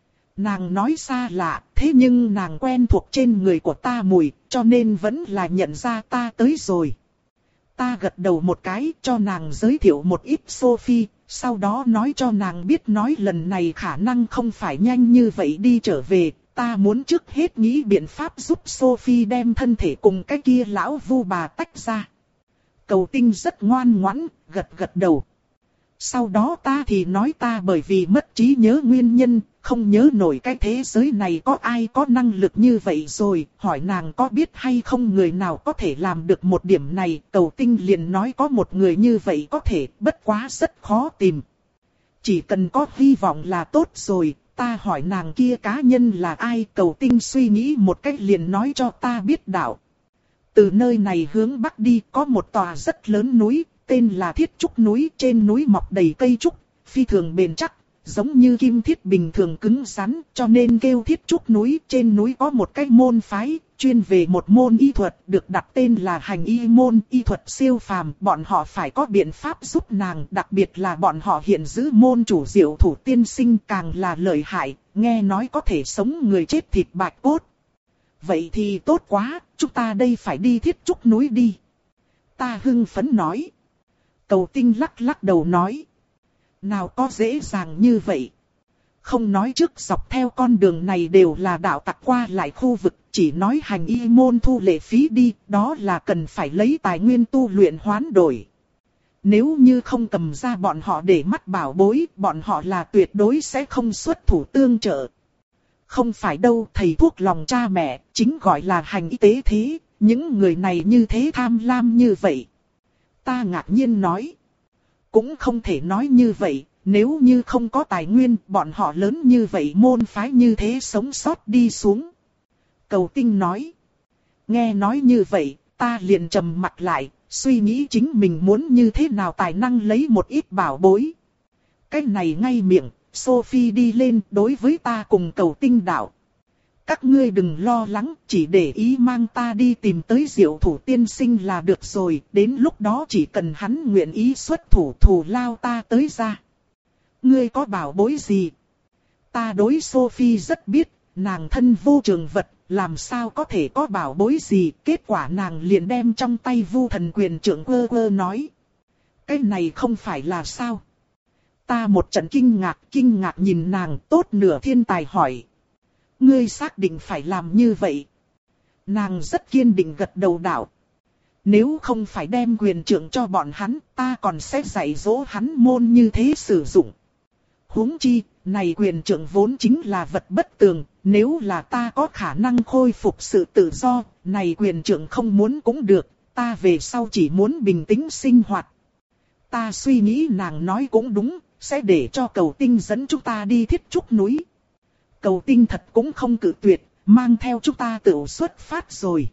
Nàng nói xa lạ, thế nhưng nàng quen thuộc trên người của ta mùi, cho nên vẫn là nhận ra ta tới rồi. Ta gật đầu một cái cho nàng giới thiệu một ít Sophie, sau đó nói cho nàng biết nói lần này khả năng không phải nhanh như vậy đi trở về, ta muốn trước hết nghĩ biện pháp giúp Sophie đem thân thể cùng cái kia lão vu bà tách ra. Cầu Tinh rất ngoan ngoãn, gật gật đầu. Sau đó ta thì nói ta bởi vì mất trí nhớ nguyên nhân, không nhớ nổi cái thế giới này có ai có năng lực như vậy rồi, hỏi nàng có biết hay không người nào có thể làm được một điểm này, Cầu Tinh liền nói có một người như vậy có thể, bất quá rất khó tìm. Chỉ cần có hy vọng là tốt rồi, ta hỏi nàng kia cá nhân là ai, Cầu Tinh suy nghĩ một cách liền nói cho ta biết đạo. Từ nơi này hướng bắc đi có một tòa rất lớn núi, tên là Thiết Trúc núi, trên núi mọc đầy cây trúc, phi thường bền chắc, giống như kim thiết bình thường cứng rắn, cho nên kêu Thiết Trúc núi. Trên núi có một cái môn phái, chuyên về một môn y thuật, được đặt tên là Hành Y môn, y thuật siêu phàm, bọn họ phải có biện pháp giúp nàng, đặc biệt là bọn họ hiện giữ môn chủ Diệu Thủ tiên sinh càng là lợi hại, nghe nói có thể sống người chết thịt bạch cốt. Vậy thì tốt quá, chúng ta đây phải đi Thiết Trúc núi đi. Ta hưng phấn nói. Cầu Tinh lắc lắc đầu nói. Nào có dễ dàng như vậy. Không nói trước dọc theo con đường này đều là đạo tặc qua lại khu vực, chỉ nói Hành Y môn thu lệ phí đi, đó là cần phải lấy tài nguyên tu luyện hoán đổi. Nếu như không cầm ra bọn họ để mắt bảo bối, bọn họ là tuyệt đối sẽ không xuất thủ tương trợ. Không phải đâu, thầy thuốc lòng cha mẹ, chính gọi là hành y tế thế, những người này như thế tham lam như vậy. Ta ngạc nhiên nói. Cũng không thể nói như vậy, nếu như không có tài nguyên, bọn họ lớn như vậy môn phái như thế sống sót đi xuống. Cầu Tinh nói. Nghe nói như vậy, ta liền trầm mặt lại, suy nghĩ chính mình muốn như thế nào tài năng lấy một ít bảo bối. Cái này ngay miệng, Sophie đi lên đối với ta cùng Cầu Tinh đạo. Các ngươi đừng lo lắng, chỉ để ý mang ta đi tìm tới Diệu Thủ tiên sinh là được rồi, đến lúc đó chỉ cần hắn nguyện ý xuất thủ thù lao ta tới ra. Ngươi có bảo bối gì? Ta đối Sophie rất biết, nàng thân vô trường vật, làm sao có thể có bảo bối gì, kết quả nàng liền đem trong tay vu thần quyền trượng quơ quơ nói. Cái này không phải là sao? Ta một trận kinh ngạc, kinh ngạc nhìn nàng tốt nửa thiên tài hỏi. Ngươi xác định phải làm như vậy. Nàng rất kiên định gật đầu đạo. Nếu không phải đem quyền trượng cho bọn hắn, ta còn sẽ dạy dỗ hắn môn như thế sử dụng. Huống chi, này quyền trượng vốn chính là vật bất tường, nếu là ta có khả năng khôi phục sự tự do, này quyền trượng không muốn cũng được, ta về sau chỉ muốn bình tĩnh sinh hoạt. Ta suy nghĩ nàng nói cũng đúng, sẽ để cho Cầu Tinh dẫn chúng ta đi Thiết Trúc núi. Cầu Tinh thật cũng không cự tuyệt, mang theo chúng ta tự xuất phát rồi.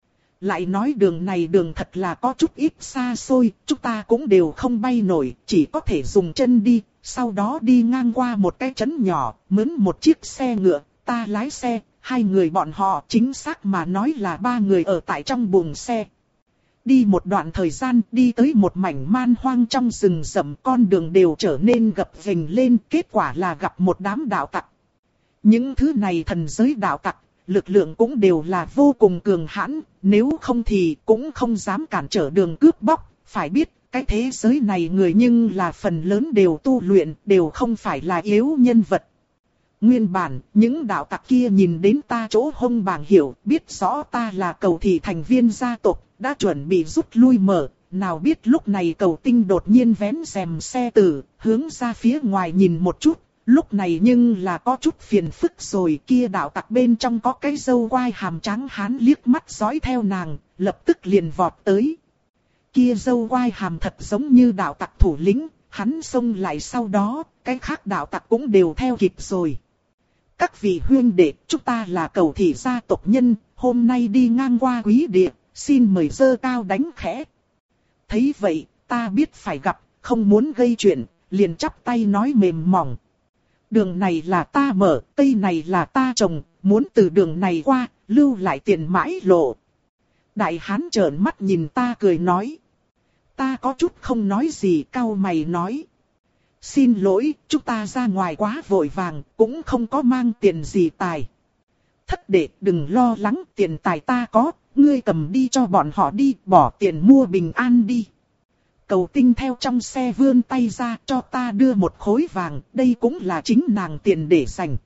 Lại nói đường này đường thật là có chút ít xa xôi, chúng ta cũng đều không bay nổi, chỉ có thể dùng chân đi, sau đó đi ngang qua một cái trấn nhỏ, mướn một chiếc xe ngựa, ta lái xe, hai người bọn họ chính xác mà nói là ba người ở tại trong buồng xe. Đi một đoạn thời gian, đi tới một mảnh man hoang trong rừng rậm, con đường đều trở nên gập ghềnh lên, kết quả là gặp một đám đạo tặc. Những thứ này thần giới đạo tặc, lực lượng cũng đều là vô cùng cường hãn, nếu không thì cũng không dám cản trở đường cướp bóc. Phải biết, cái thế giới này người nhưng là phần lớn đều tu luyện, đều không phải là yếu nhân vật. Nguyên bản, những đạo tặc kia nhìn đến ta chỗ hông bảng hiệu, biết rõ ta là cầu thị thành viên gia tộc, đã chuẩn bị rút lui mở. Nào biết lúc này Cầu Tinh đột nhiên vén rèm xe tử, hướng ra phía ngoài nhìn một chút. Lúc này nhưng là có chút phiền phức rồi, kia đạo tặc bên trong có cái râu quai hàm trắng hán liếc mắt dõi theo nàng, lập tức liền vọt tới. Kia râu quai hàm thật giống như đạo tặc thủ lĩnh, hắn xông lại sau đó, cái khác đạo tặc cũng đều theo kịp rồi. Các vị huynh đệ, chúng ta là Cầu thị gia tộc nhân, hôm nay đi ngang qua quý địa, xin mời giơ cao đánh khẽ. Thấy vậy, ta biết phải gặp, không muốn gây chuyện, liền chắp tay nói mềm mỏng. Đường này là ta mở, cây này là ta trồng, muốn từ đường này qua, lưu lại tiền mãi lộ. Đại hán trợn mắt nhìn ta cười nói. Ta có chút không nói gì, cau mày nói. Xin lỗi, chúng ta ra ngoài quá vội vàng, cũng không có mang tiền gì tài. Thất đệ đừng lo lắng, tiền tài ta có, ngươi cầm đi cho bọn họ đi, bỏ tiền mua bình an đi. Cầu Tinh theo trong xe vươn tay ra cho ta đưa một khối vàng, đây cũng là chính nàng tiền để dành.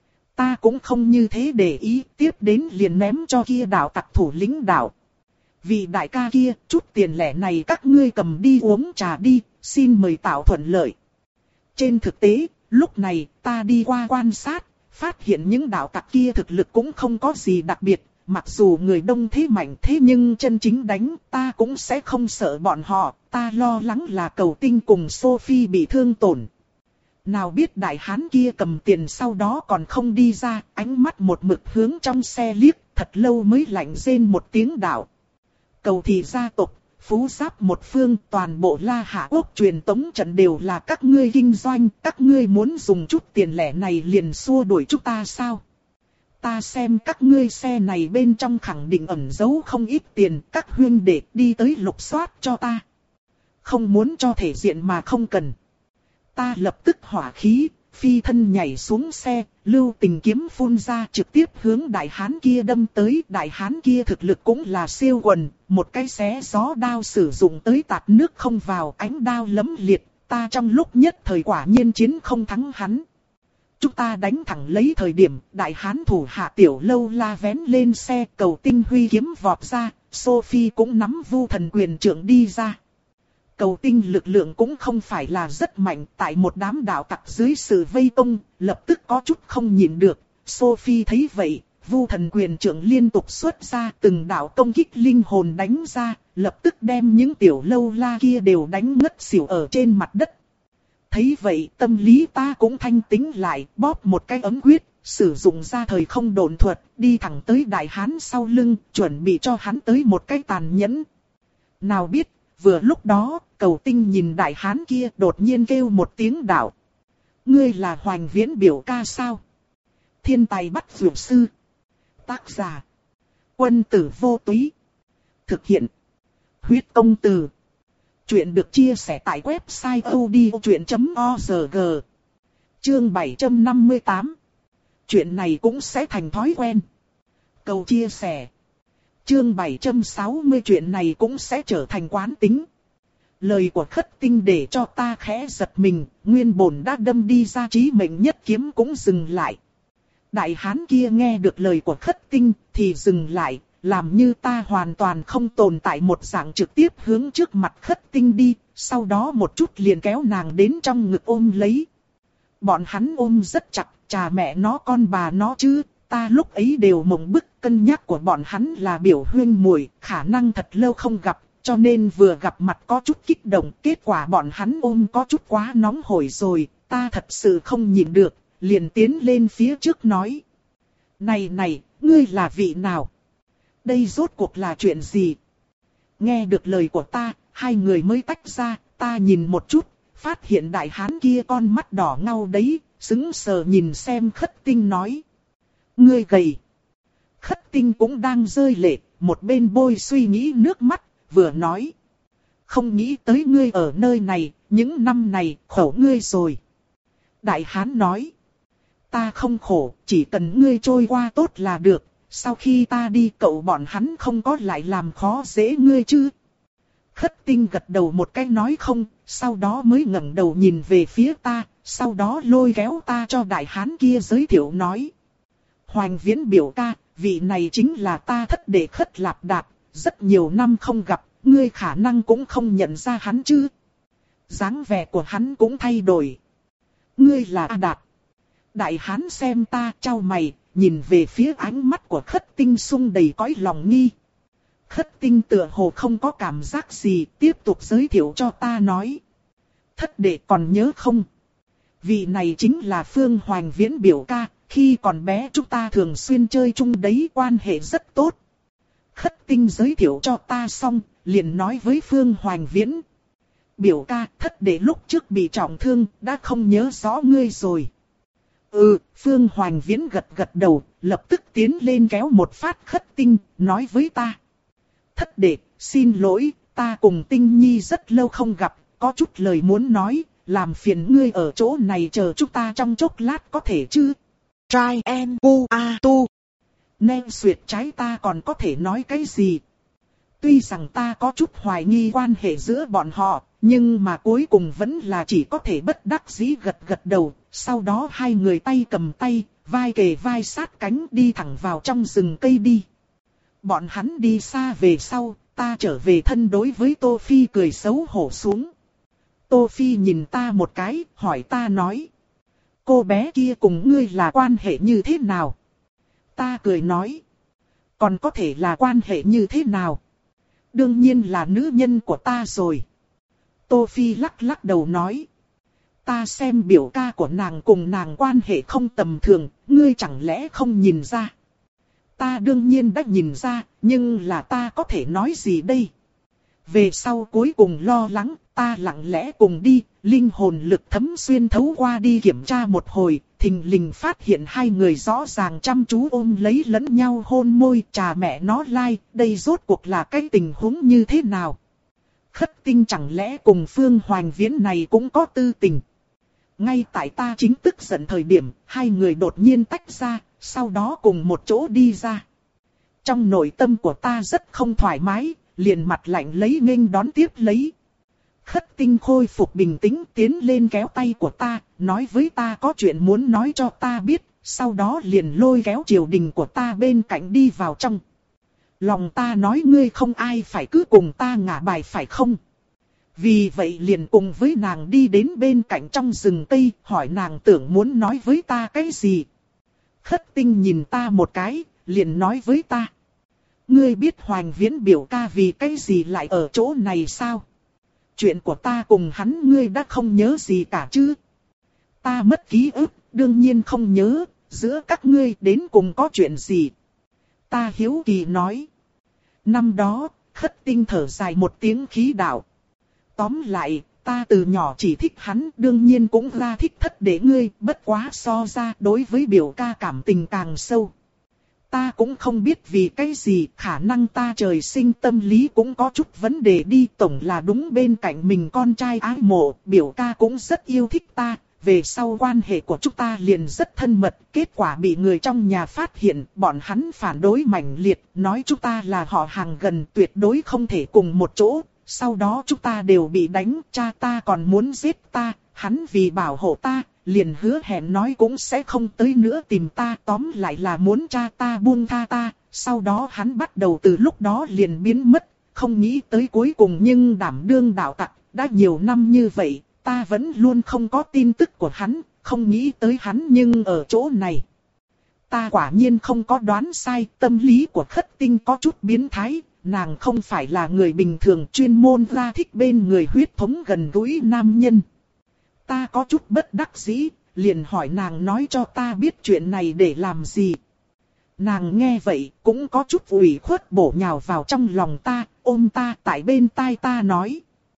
Ta cũng không như thế để ý, tiếp đến liền ném cho kia đạo tặc thủ lĩnh đạo. Vì đại ca kia, chút tiền lẻ này các ngươi cầm đi uống trà đi, xin mời tạo thuận lợi. Trên thực tế, lúc này ta đi qua quan sát, phát hiện những đạo tặc kia thực lực cũng không có gì đặc biệt. Mặc dù người đông thế mạnh thế nhưng chân chính đánh ta cũng sẽ không sợ bọn họ, ta lo lắng là Cầu Tinh cùng Sophie bị thương tổn. Nào biết đại hán kia cầm tiền sau đó còn không đi ra, ánh mắt một mực hướng trong xe liếc, thật lâu mới lạnh rên một tiếng đạo. Cầu thị gia tộc, phú giáp một phương, toàn bộ La Hạ Quốc truyền tống trận đều là các ngươi kinh doanh, các ngươi muốn dùng chút tiền lẻ này liền xua đuổi chúng ta sao? Ta xem các ngươi xe này bên trong khẳng định ẩn giấu không ít tiền, các huynh đệ đi tới lục soát cho ta. Không muốn cho thể diện mà không cần. Ta lập tức hỏa khí, phi thân nhảy xuống xe, lưu tình kiếm phun ra trực tiếp hướng đại hán kia đâm tới. Đại hán kia thực lực cũng là siêu quần, một cái xé gió đao sử dụng tới tạt nước không vào, ánh đao lấm liệt. Ta trong lúc nhất thời quả nhiên chiến không thắng hắn. Chúng ta đánh thẳng lấy thời điểm, đại hán thủ hạ Tiểu Lâu La vén lên xe, Cầu Tinh huy kiếm vọt ra, Sophie cũng nắm vu thần quyền trượng đi ra. Cầu Tinh lực lượng cũng không phải là rất mạnh, tại một đám đạo tặc dưới sự vây công, lập tức có chút không nhịn được. Sophie thấy vậy, vu thần quyền trượng liên tục xuất ra, từng đạo công kích linh hồn đánh ra, lập tức đem những Tiểu Lâu La kia đều đánh ngất xỉu ở trên mặt đất. Thấy vậy tâm lý ta cũng thanh tĩnh lại, bóp một cái ấm quyết, sử dụng ra thời không độn thuật, đi thẳng tới đại hán sau lưng, chuẩn bị cho hắn tới một cái tàn nhẫn. Nào biết, vừa lúc đó, Cầu Tinh nhìn đại hán kia đột nhiên kêu một tiếng đạo. Ngươi là Hoành Viễn biểu ca sao? Thiên tài bắt dược sư. Tác giả. Quân tử vô túy. Thực hiện. Huyết công từ. Chuyện được chia sẻ tại website odchuyện chấm org. Chương bảy trăm năm mươi tám. Chuyện này cũng sẽ thành thói quen. Cầu chia sẻ. Chương bảy trăm sáu mươi chuyện này cũng sẽ trở thành quán tính. Lời của Khất Tinh để cho ta khẽ giật mình, nguyên bổn đã đâm đi ra chí mệnh nhất kiếm cũng dừng lại. Đại hán kia nghe được lời của Khất Tinh thì dừng lại. Làm như ta hoàn toàn không tồn tại một dạng trực tiếp hướng trước mặt Khất Tinh đi, sau đó một chút liền kéo nàng đến trong ngực ôm lấy. Bọn hắn ôm rất chặt, chà mẹ nó con bà nó chứ, ta lúc ấy đều mộng bức, cân nhắc của bọn hắn là biểu huyên muội, khả năng thật lâu không gặp, cho nên vừa gặp mặt có chút kích động, kết quả bọn hắn ôm có chút quá nóng hổi rồi, ta thật sự không nhịn được, liền tiến lên phía trước nói. Này này, ngươi là vị nào? Đây rốt cuộc là chuyện gì? Nghe được lời của ta, hai người mới tách ra, ta nhìn một chút, phát hiện đại hán kia con mắt đỏ ngầu đấy, sững sờ nhìn xem Khất Tinh nói. Ngươi gầy. Khất Tinh cũng đang rơi lệ, một bên bôi suy nghĩ nước mắt, vừa nói. Không nghĩ tới ngươi ở nơi này, những năm này khổ ngươi rồi. Đại hán nói. Ta không khổ, chỉ cần ngươi trôi qua tốt là được, sau khi ta đi cậu bọn hắn không có lại làm khó dễ ngươi chứ. Khất Tinh gật đầu một cái nói không, sau đó mới ngẩng đầu nhìn về phía ta, sau đó lôi kéo ta cho đại hán kia giới thiệu nói. Hoành Viễn biểu ca, vị này chính là ta thất đệ Khất Lạp Đạt, rất nhiều năm không gặp, ngươi khả năng cũng không nhận ra hắn chứ. Dáng vẻ của hắn cũng thay đổi. Ngươi là A Đạt. Đại hán xem ta chau mày, nhìn về phía ánh mắt của Khất Tinh sung đầy cõi lòng nghi. Khất Tinh tựa hồ không có cảm giác gì, tiếp tục giới thiệu cho ta nói. Thất đệ còn nhớ không? Vị này chính là Phương Hoành Viễn biểu ca, khi còn bé chúng ta thường xuyên chơi chung đấy, quan hệ rất tốt. Khất Tinh giới thiệu cho ta xong, liền nói với Phương Hoành Viễn. Biểu ca, thất đệ lúc trước bị trọng thương, đã không nhớ rõ ngươi rồi. Ừ, Phương Hoành Viễn gật gật đầu, lập tức tiến lên kéo một phát Khất Tinh, nói với ta. Thất đệ, xin lỗi, ta cùng Tinh Nhi rất lâu không gặp, có chút lời muốn nói, làm phiền ngươi ở chỗ này chờ chúng ta trong chốc lát có thể chứ? Trai en u a tu. Nên xuyệt trái ta còn có thể nói cái gì? Tuy rằng ta có chút hoài nghi quan hệ giữa bọn họ, nhưng mà cuối cùng vẫn là chỉ có thể bất đắc dĩ gật gật đầu. Sau đó hai người tay cầm tay, vai kề vai sát cánh đi thẳng vào trong rừng cây đi. Bọn hắn đi xa về sau, ta trở về thân đối với Tô Phi cười xấu hổ xuống. Tô Phi nhìn ta một cái, hỏi ta nói. Cô bé kia cùng ngươi là quan hệ như thế nào? Ta cười nói. Còn có thể là quan hệ như thế nào? Đương nhiên là nữ nhân của ta rồi. Tô Phi lắc lắc đầu nói. Ta xem biểu ca của nàng cùng nàng quan hệ không tầm thường, ngươi chẳng lẽ không nhìn ra? Ta đương nhiên đã nhìn ra, nhưng là ta có thể nói gì đây? Về sau cuối cùng lo lắng, ta lặng lẽ cùng đi, linh hồn lực thấm xuyên thấu qua đi kiểm tra một hồi, thình lình phát hiện hai người rõ ràng chăm chú ôm lấy lẫn nhau hôn môi, trà mẹ nó lai, đây rốt cuộc là cái tình huống như thế nào? Khất Tinh chẳng lẽ cùng Phương Hoành Viễn này cũng có tư tình? Ngay tại ta chính tức giận thời điểm, hai người đột nhiên tách ra, sau đó cùng một chỗ đi ra. Trong nội tâm của ta rất không thoải mái, liền mặt lạnh lấy nghênh đón tiếp lấy. Khất Tinh khôi phục bình tĩnh tiến lên kéo tay của ta, nói với ta có chuyện muốn nói cho ta biết, sau đó liền lôi kéo Triều Đình của ta bên cạnh đi vào trong. Lòng ta nói ngươi không ai phải cứ cùng ta ngả bài phải không? Vì vậy liền cùng với nàng đi đến bên cạnh trong rừng cây, hỏi nàng tưởng muốn nói với ta cái gì. Khất Tinh nhìn ta một cái, liền nói với ta. Ngươi biết Hoành Viễn biểu ca vì cái gì lại ở chỗ này sao? Chuyện của ta cùng hắn ngươi đã không nhớ gì cả chứ? Ta mất ký ức, đương nhiên không nhớ, giữa các ngươi đến cùng có chuyện gì? Ta hiếu kỳ nói. Năm đó, Khất Tinh thở dài một tiếng khí đạo. Tóm lại, ta từ nhỏ chỉ thích hắn, đương nhiên cũng ra thích thất đệ ngươi, bất quá so ra đối với biểu ca cảm tình càng sâu. Ta cũng không biết vì cái gì, khả năng ta trời sinh tâm lý cũng có chút vấn đề đi, tổng là đúng bên cạnh mình con trai ái mộ, biểu ca cũng rất yêu thích ta, về sau quan hệ của chúng ta liền rất thân mật, kết quả bị người trong nhà phát hiện, bọn hắn phản đối mạnh liệt, nói chúng ta là họ hàng gần tuyệt đối không thể cùng một chỗ. Sau đó chúng ta đều bị đánh, cha ta còn muốn giết ta, hắn vì bảo hộ ta, liền hứa hẹn nói cũng sẽ không tới nữa tìm ta, tóm lại là muốn cha ta buông tha ta, sau đó hắn bắt đầu từ lúc đó liền biến mất, không nghĩ tới cuối cùng nhưng đảm đương đạo tặc, đã nhiều năm như vậy, ta vẫn luôn không có tin tức của hắn, không nghĩ tới hắn nhưng ở chỗ này. Ta quả nhiên không có đoán sai, tâm lý của Khất Tinh có chút biến thái. Nàng không phải là người bình thường chuyên môn ra thích bên người huyết thống gần gũi nam nhân. Ta có chút bất đắc dĩ, liền hỏi nàng nói cho ta biết chuyện này để làm gì. Nàng nghe vậy cũng có chút ủy khuất bổ nhào vào trong lòng ta, ôm ta tại bên tai ta nói.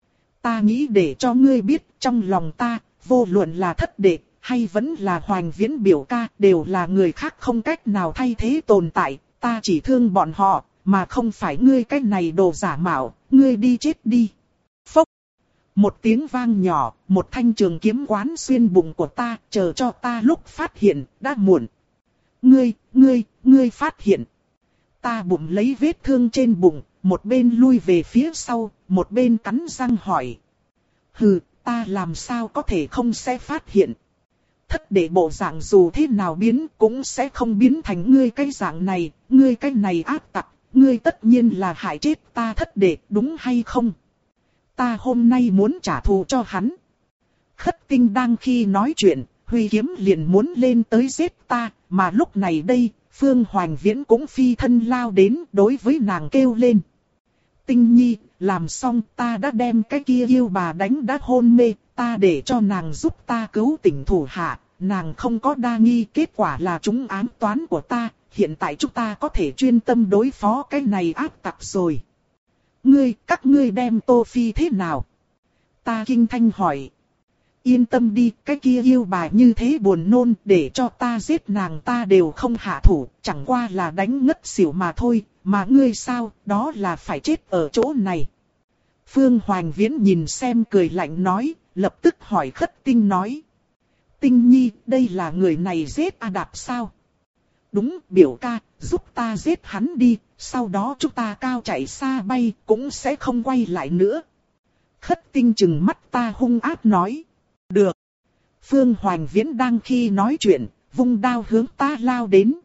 Ta nghĩ để cho ngươi biết, trong lòng ta, vô luận là thất đệ, hay vẫn là Hoành Viễn biểu ca, đều là người khác không cách nào thay thế tồn tại, ta chỉ thương bọn họ, mà không phải ngươi cái này đồ giả mạo, ngươi đi chết đi. Phốc! Một tiếng vang nhỏ, một thanh trường kiếm quán xuyên bụng của ta, chờ cho ta lúc phát hiện, đã muộn. Ngươi, ngươi, ngươi phát hiện. Ta bụng lấy vết thương trên bụng, một bên lui về phía sau, một bên cắn răng hỏi. Hừ, ta làm sao có thể không sẽ phát hiện. Thất đệ bộ dạng dù thế nào biến cũng sẽ không biến thành ngươi cái dạng này, ngươi cái này ác tặc, ngươi tất nhiên là hại chết ta thất đệ, đúng hay không? Ta hôm nay muốn trả thù cho hắn. Khất Tinh đang khi nói chuyện, huy kiếm liền muốn lên tới giết ta, mà lúc này đây, Phương Hoành Viễn cũng phi thân lao đến đối với nàng kêu lên. Tinh nhi, làm xong ta đã đem cái kia yêu bà đánh đã hôn mê, ta để cho nàng giúp ta cứu tỉnh thủ hạ, nàng không có đa nghi, kết quả là trúng ám toán của ta, hiện tại chúng ta có thể chuyên tâm đối phó cái này ác tặc rồi. Ngươi, các ngươi đem Tô Phi thế nào? Ta kinh thanh hỏi. Yên tâm đi, cái kia yêu bà như thế buồn nôn, để cho ta giết nàng ta đều không hạ thủ, chẳng qua là đánh ngất xỉu mà thôi, mà ngươi sao, đó là phải chết ở chỗ này. Phương Hoành Viễn nhìn xem cười lạnh nói, lập tức hỏi Khất Tinh nói. Tinh nhi, đây là người này giết A Đạp sao? Đúng, biểu ca, giúp ta giết hắn đi, sau đó chúng ta cao chạy xa bay, cũng sẽ không quay lại nữa. Khất Tinh chừng mắt ta hung ác nói. Được. Phương Hoành Viễn đang khi nói chuyện, vung đao hướng ta lao đến.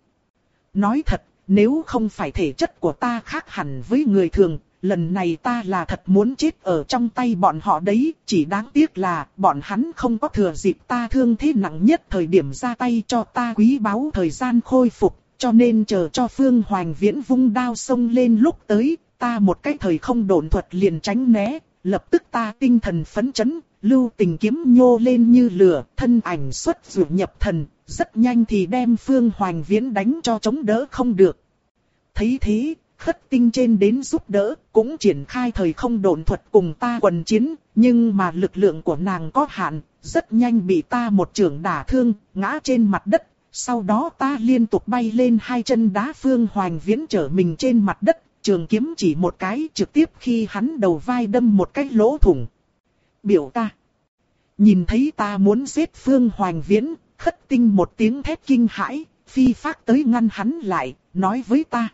Nói thật, nếu không phải thể chất của ta khác hẳn với người thường, lần này ta là thật muốn chết ở trong tay bọn họ đấy, chỉ đáng tiếc là bọn hắn không có thừa dịp ta thương thế nặng nhất thời điểm ra tay cho ta quý báu thời gian khôi phục, cho nên chờ cho Phương Hoành Viễn vung đao xông lên lúc tới, ta một cái thời không độn thuật liền tránh né, lập tức ta tinh thần phấn chấn, lưu tình kiếm nhô lên như lửa, thân ảnh xuất dụ nhập thần, rất nhanh thì đem Phương Hoành Viễn đánh cho chống đỡ không được. Thấy thế, Khất Tinh trên đến giúp đỡ, cũng triển khai thời không độn thuật cùng ta quần chiến, nhưng mà lực lượng của nàng có hạn, rất nhanh bị ta một chưởng đả thương, ngã trên mặt đất. Sau đó ta liên tục bay lên hai chân đá Phương Hoành Viễn trở mình trên mặt đất, trường kiếm chỉ một cái trực tiếp khi hắn đầu vai đâm một cái lỗ thủng. Biểu ca. Nhìn thấy ta muốn giết Phương Hoành Viễn, Khất Tinh một tiếng thét kinh hãi, phi phác tới ngăn hắn lại, nói với ta.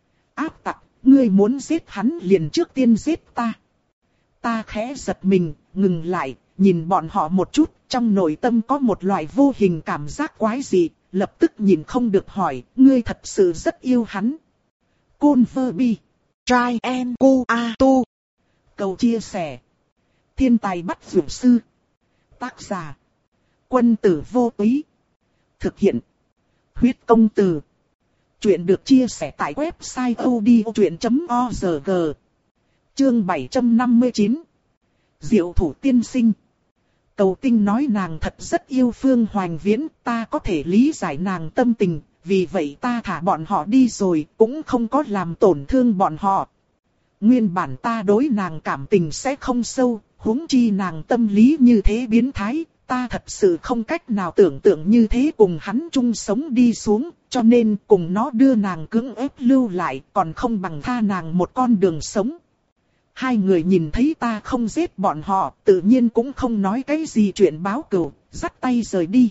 Ác tặc, ngươi muốn giết hắn liền trước tiên giết ta. Ta khẽ giật mình, ngừng lại, nhìn bọn họ một chút, trong nội tâm có một loại vô hình cảm giác quái dị, lập tức nhìn không được hỏi, ngươi thật sự rất yêu hắn. Côn Vơ Bi, Trai En Cu A Tu. Cầu chia sẻ. Thiên tài bắt dược sư. Tác giả. Quân tử vô túy. Thực hiện. Huyết công từ. Chuyện được chia sẻ tại website odchuyện chấm org. Chương bảy trăm năm mươi chín. Diệu thủ tiên sinh. Cầu Tinh nói nàng thật rất yêu Phương Hoành Viễn, ta có thể lý giải nàng tâm tình, vì vậy ta thả bọn họ đi rồi, cũng không có làm tổn thương bọn họ. Nguyên bản ta đối nàng cảm tình sẽ không sâu, huống chi nàng tâm lý như thế biến thái, ta thật sự không cách nào tưởng tượng như thế cùng hắn chung sống đi xuống, cho nên cùng nó đưa nàng cưỡng ép lưu lại, còn không bằng tha nàng một con đường sống. Hai người nhìn thấy ta không giết bọn họ, tự nhiên cũng không nói cái gì chuyện báo cừu, dắt tay rời đi.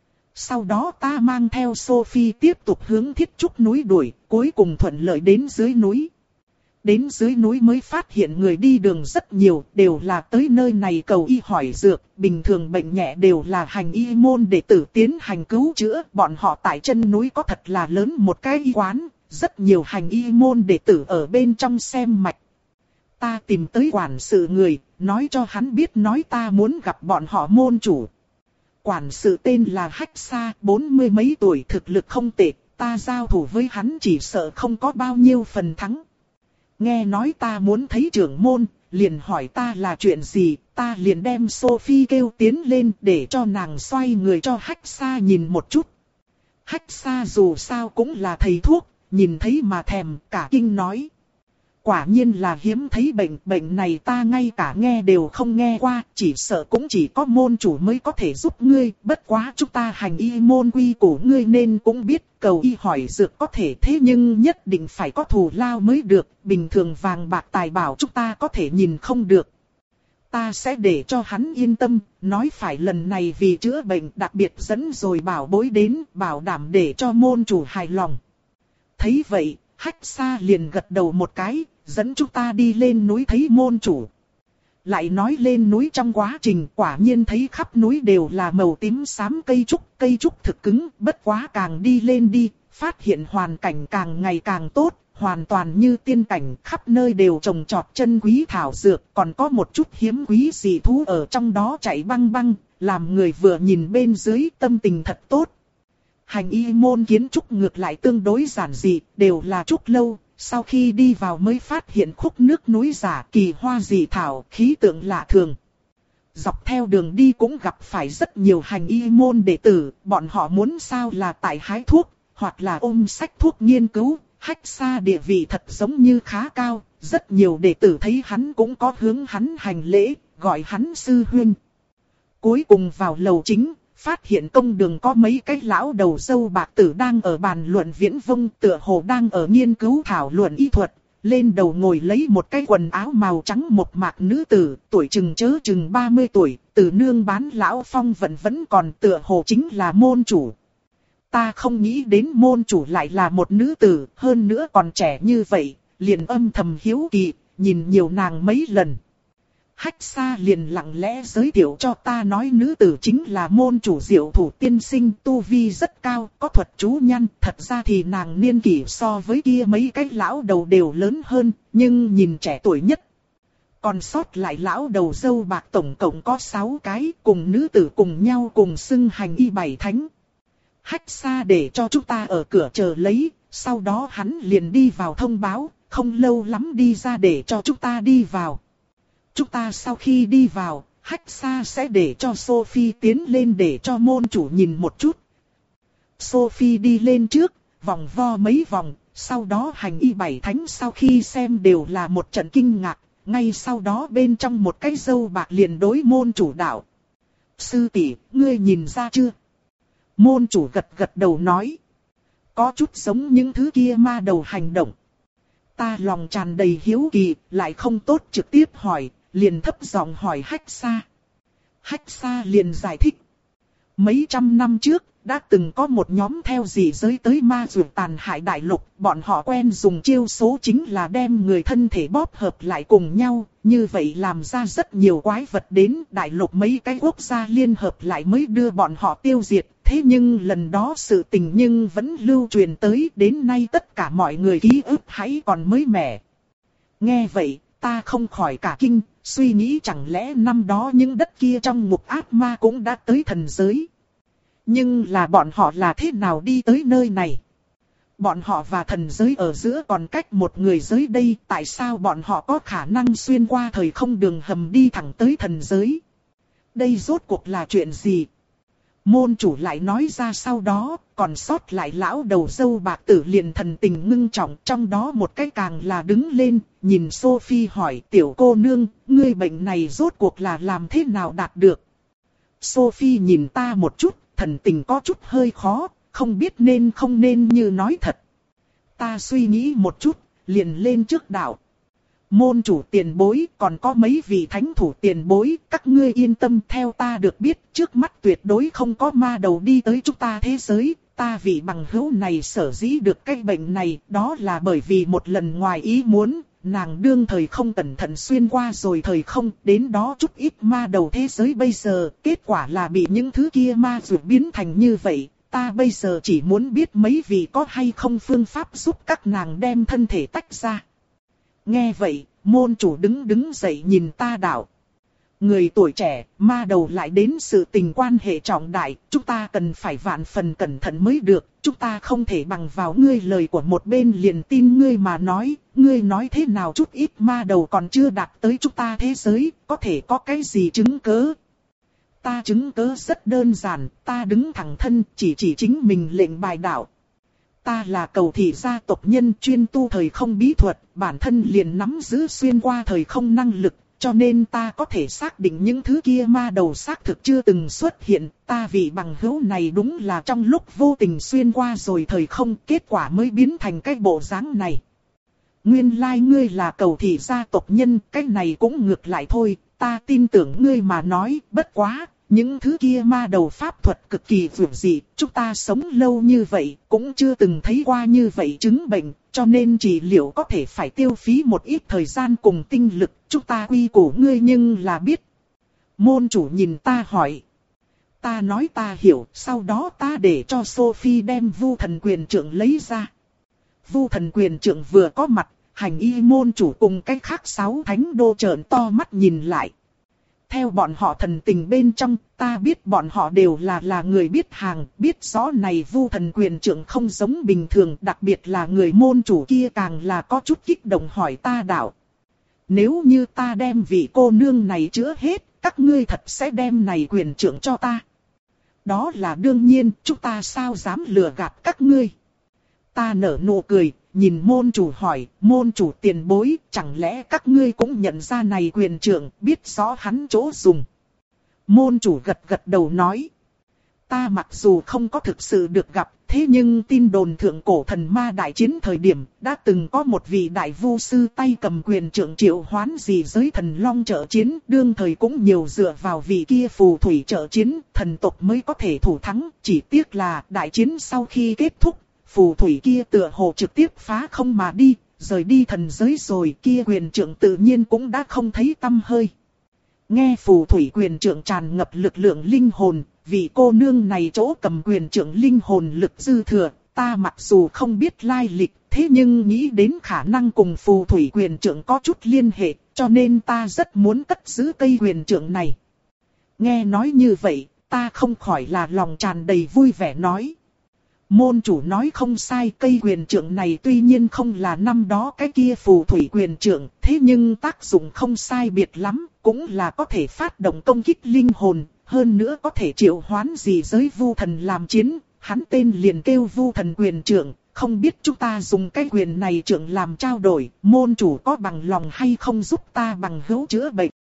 Sau đó ta mang theo Sophie tiếp tục hướng Thiết Trúc núi đuổi, cuối cùng thuận lợi đến dưới núi. Đến dưới núi mới phát hiện người đi đường rất nhiều, đều là tới nơi này cầu y hỏi dược, bình thường bệnh nhẹ đều là hành y môn đệ tử tiến hành cứu chữa, bọn họ tại chân núi có thật là lớn một cái y quán, rất nhiều hành y môn đệ tử ở bên trong xem mạch. Ta tìm tới quản sự người, nói cho hắn biết nói ta muốn gặp bọn họ môn chủ. Quản sự tên là Hách Sa, bốn mươi mấy tuổi thực lực không tệ, ta giao thủ với hắn chỉ sợ không có bao nhiêu phần thắng. Nghe nói ta muốn thấy trưởng môn, liền hỏi ta là chuyện gì, ta liền đem Sophie kêu tiến lên để cho nàng xoay người cho Hách Sa nhìn một chút. Hách Sa dù sao cũng là thầy thuốc, nhìn thấy mà thèm, cả kinh nói. quả nhiên là hiếm thấy bệnh, bệnh này ta ngay cả nghe đều không nghe qua, chỉ sợ cũng chỉ có môn chủ mới có thể giúp ngươi, bất quá chúng ta hành y môn quy của ngươi nên cũng biết, cầu y hỏi dược có thể thế nhưng nhất định phải có thù lao mới được, bình thường vàng bạc tài bảo chúng ta có thể nhìn không được. Ta sẽ để cho hắn yên tâm, nói phải lần này vì chữa bệnh đặc biệt dẫn rồi bảo bối đến, bảo đảm để cho môn chủ hài lòng. Thấy vậy, Hách Xa liền gật đầu một cái, dẫn chúng ta đi lên núi thấy môn chủ. Lại nói lên núi trong quá trình quả nhiên thấy khắp núi đều là màu tím xám cây trúc, cây trúc thực cứng, bất quá càng đi lên đi, phát hiện hoàn cảnh càng ngày càng tốt, hoàn toàn như tiên cảnh, khắp nơi đều trồng trọt chân quý thảo dược, còn có một chút hiếm quý dị thú ở trong đó chạy băng băng, làm người vừa nhìn bên dưới tâm tình thật tốt. Hành y môn kiến trúc ngược lại tương đối giản dị, đều là trúc lâu, sau khi đi vào mới phát hiện khúc nước núi giả kỳ hoa dị thảo, khí tượng lạ thường. Dọc theo đường đi cũng gặp phải rất nhiều hành y môn đệ tử, bọn họ muốn sao là tại hái thuốc, hoặc là ôm sách thuốc nghiên cứu. Hách Xa địa vị thật giống như khá cao, rất nhiều đệ tử thấy hắn cũng có hướng hắn hành lễ, gọi hắn sư huynh. Cuối cùng vào lầu chính, phát hiện công đường có mấy cái lão đầu râu bạc tử đang ở bàn luận viễn vông, tựa hồ đang ở nghiên cứu thảo luận y thuật. Lên đầu ngồi lấy một cái quần áo màu trắng một mạc nữ tử, tuổi chừng chớ chừng ba mươi tuổi, từ nương bán lão phong vận vẫn còn, tựa hồ chính là môn chủ. Ta không nghĩ đến môn chủ lại là một nữ tử, hơn nữa còn trẻ như vậy, liền âm thầm hiếu kỳ, nhìn nhiều nàng mấy lần. Hách Xa liền lặng lẽ giới thiệu cho ta nói nữ tử chính là môn chủ Diệu Thủ tiên sinh, tu vi rất cao, có thuật chú nhăn, thật ra thì nàng niên kỷ so với kia mấy cái lão đầu đều lớn hơn, nhưng nhìn trẻ tuổi nhất. Còn sót lại lão đầu râu bạc tổng cộng có sáu cái, cùng nữ tử cùng nhau cùng xưng hành y bảy thánh. Hách Xa để cho chúng ta ở cửa chờ lấy, sau đó hắn liền đi vào thông báo, không lâu lắm đi ra để cho chúng ta đi vào. Chúng ta sau khi đi vào, Hách Xa sẽ để cho Sophie tiến lên để cho môn chủ nhìn một chút. Sophie đi lên trước, vòng vo mấy vòng, sau đó hành y bảy thánh sau khi xem đều là một trận kinh ngạc, ngay sau đó bên trong một cái râu bạc liền đối môn chủ đạo. Sư tỷ, ngươi nhìn ra chưa? Môn chủ gật gật đầu nói. Có chút giống những thứ kia ma đầu hành động. Ta lòng tràn đầy hiếu kỳ, lại không tốt trực tiếp hỏi, liền thấp giọng hỏi Hách Xa. Hách Xa liền giải thích. Mấy trăm năm trước, đã từng có một nhóm theo dị giới tới ma dược tàn hại đại lục, bọn họ quen dùng chiêu số chính là đem người thân thể bóp hợp lại cùng nhau, như vậy làm ra rất nhiều quái vật đến đại lục, mấy cái quốc gia liên hợp lại mới đưa bọn họ tiêu diệt. Thế nhưng lần đó sự tình nhưng vẫn lưu truyền tới đến nay, tất cả mọi người ký ức hãy còn mới mẻ. Nghe vậy, ta không khỏi cả kinh, suy nghĩ chẳng lẽ năm đó những đất kia trong ngục ác ma cũng đã tới thần giới. Nhưng là bọn họ là thế nào đi tới nơi này? Bọn họ và thần giới ở giữa còn cách một người giới đây, tại sao bọn họ có khả năng xuyên qua thời không đường hầm đi thẳng tới thần giới? Đây rốt cuộc là chuyện gì? Môn chủ lại nói ra sau đó, còn sót lại lão đầu râu bạc tử liền thần tình ngưng trọng, trong đó một cái càng là đứng lên, nhìn Sophie hỏi tiểu cô nương, ngươi bệnh này rốt cuộc là làm thế nào đạt được? Sophie nhìn ta một chút, thần tình có chút hơi khó, không biết nên không nên như nói thật. Ta suy nghĩ một chút, liền lên trước đạo. Môn chủ tiền bối, còn có mấy vị thánh thủ tiền bối, các ngươi yên tâm, theo ta được biết, trước mắt tuyệt đối không có ma đầu đi tới chúng ta thế giới. Ta vị bằng hữu này sở dĩ được cái bệnh này, đó là bởi vì một lần ngoài ý muốn, nàng đương thời không cẩn thận xuyên qua rồi thời không, đến đó chút ít ma đầu thế giới bây giờ, kết quả là bị những thứ kia ma dược biến thành như vậy. Ta bây giờ chỉ muốn biết mấy vị có hay không phương pháp giúp các nàng đem thân thể tách ra. Nghe vậy, môn chủ đứng đứng dậy nhìn ta đạo. Người tuổi trẻ, ma đầu lại đến sự tình quan hệ trọng đại, chúng ta cần phải vạn phần cẩn thận mới được, chúng ta không thể bằng vào ngươi lời của một bên liền tin ngươi mà nói, ngươi nói thế nào chút ít ma đầu còn chưa đạt tới chúng ta thế giới, có thể có cái gì chứng cớ? Ta chứng cớ rất đơn giản, ta đứng thẳng thân, chỉ chỉ chính mình lệnh bài đạo. ta là cầu thị gia tộc nhân chuyên tu thời không bí thuật, bản thân liền nắm giữ xuyên qua thời không năng lực, cho nên ta có thể xác định những thứ kia ma đầu xác thực chưa từng xuất hiện. Ta vị bằng hữu này đúng là trong lúc vô tình xuyên qua rồi thời không, kết quả mới biến thành cái bộ dáng này. Nguyên lai like ngươi là cầu thị gia tộc nhân, cái này cũng ngược lại thôi, ta tin tưởng ngươi mà nói, bất quá. Những thứ kia ma đầu pháp thuật cực kỳ vượt dị, chúng ta sống lâu như vậy, cũng chưa từng thấy qua như vậy chứng bệnh, cho nên trị liệu có thể phải tiêu phí một ít thời gian cùng tinh lực, chúng ta quy củ ngươi nhưng là biết. Môn chủ nhìn ta hỏi. Ta nói ta hiểu, sau đó ta để cho Sophie đem vu thần quyền trượng lấy ra. Vu thần quyền trượng vừa có mặt, hành y môn chủ cùng cách khác sáu thánh đô trợn to mắt nhìn lại. Theo bọn họ thần tình bên trong, ta biết bọn họ đều là là người biết hàng, biết rõ này vu thần quyền trượng không giống bình thường, đặc biệt là người môn chủ kia càng là có chút kích động hỏi ta đạo. Nếu như ta đem vị cô nương này chữa hết, các ngươi thật sẽ đem này quyền trượng cho ta. Đó là đương nhiên, chúng ta sao dám lừa gạt các ngươi. Ta nở nụ cười, nhìn môn chủ hỏi, môn chủ tiền bối, chẳng lẽ các ngươi cũng nhận ra này quyền trượng, biết rõ hắn chỗ dùng. Môn chủ gật gật đầu nói, ta mặc dù không có thực sự được gặp, thế nhưng tin đồn thượng cổ thần ma đại chiến thời điểm, đã từng có một vị đại vu sư tay cầm quyền trượng triệu hoán gì giới thần long trợ chiến, đương thời cũng nhiều dựa vào vị kia phù thủy trợ chiến, thần tộc mới có thể thủ thắng, chỉ tiếc là đại chiến sau khi kết thúc. Phù thủy kia tựa hồ trực tiếp phá không mà đi, rời đi thần giới rồi, kia quyền trượng tự nhiên cũng đã không thấy tăm hơi. Nghe phù thủy quyền trượng tràn ngập lực lượng linh hồn, vị cô nương này chỗ cầm quyền trượng linh hồn lực dư thừa, ta mặc dù không biết lai lịch, thế nhưng nghĩ đến khả năng cùng phù thủy quyền trượng có chút liên hệ, cho nên ta rất muốn cất giữ cây quyền trượng này. Nghe nói như vậy, ta không khỏi là lòng tràn đầy vui vẻ nói. Môn chủ nói không sai, cây quyền trượng này tuy nhiên không là năm đó cái kia phù thủy quyền trượng, thế nhưng tác dụng không sai biệt lắm, cũng là có thể phát động công kích linh hồn, hơn nữa có thể triệu hoán gì giới vu thần làm chiến, hắn tên liền kêu vu thần quyền trượng, không biết chúng ta dùng cái quyền này trượng làm trao đổi, môn chủ có bằng lòng hay không giúp ta bằng hữu chữa bệnh.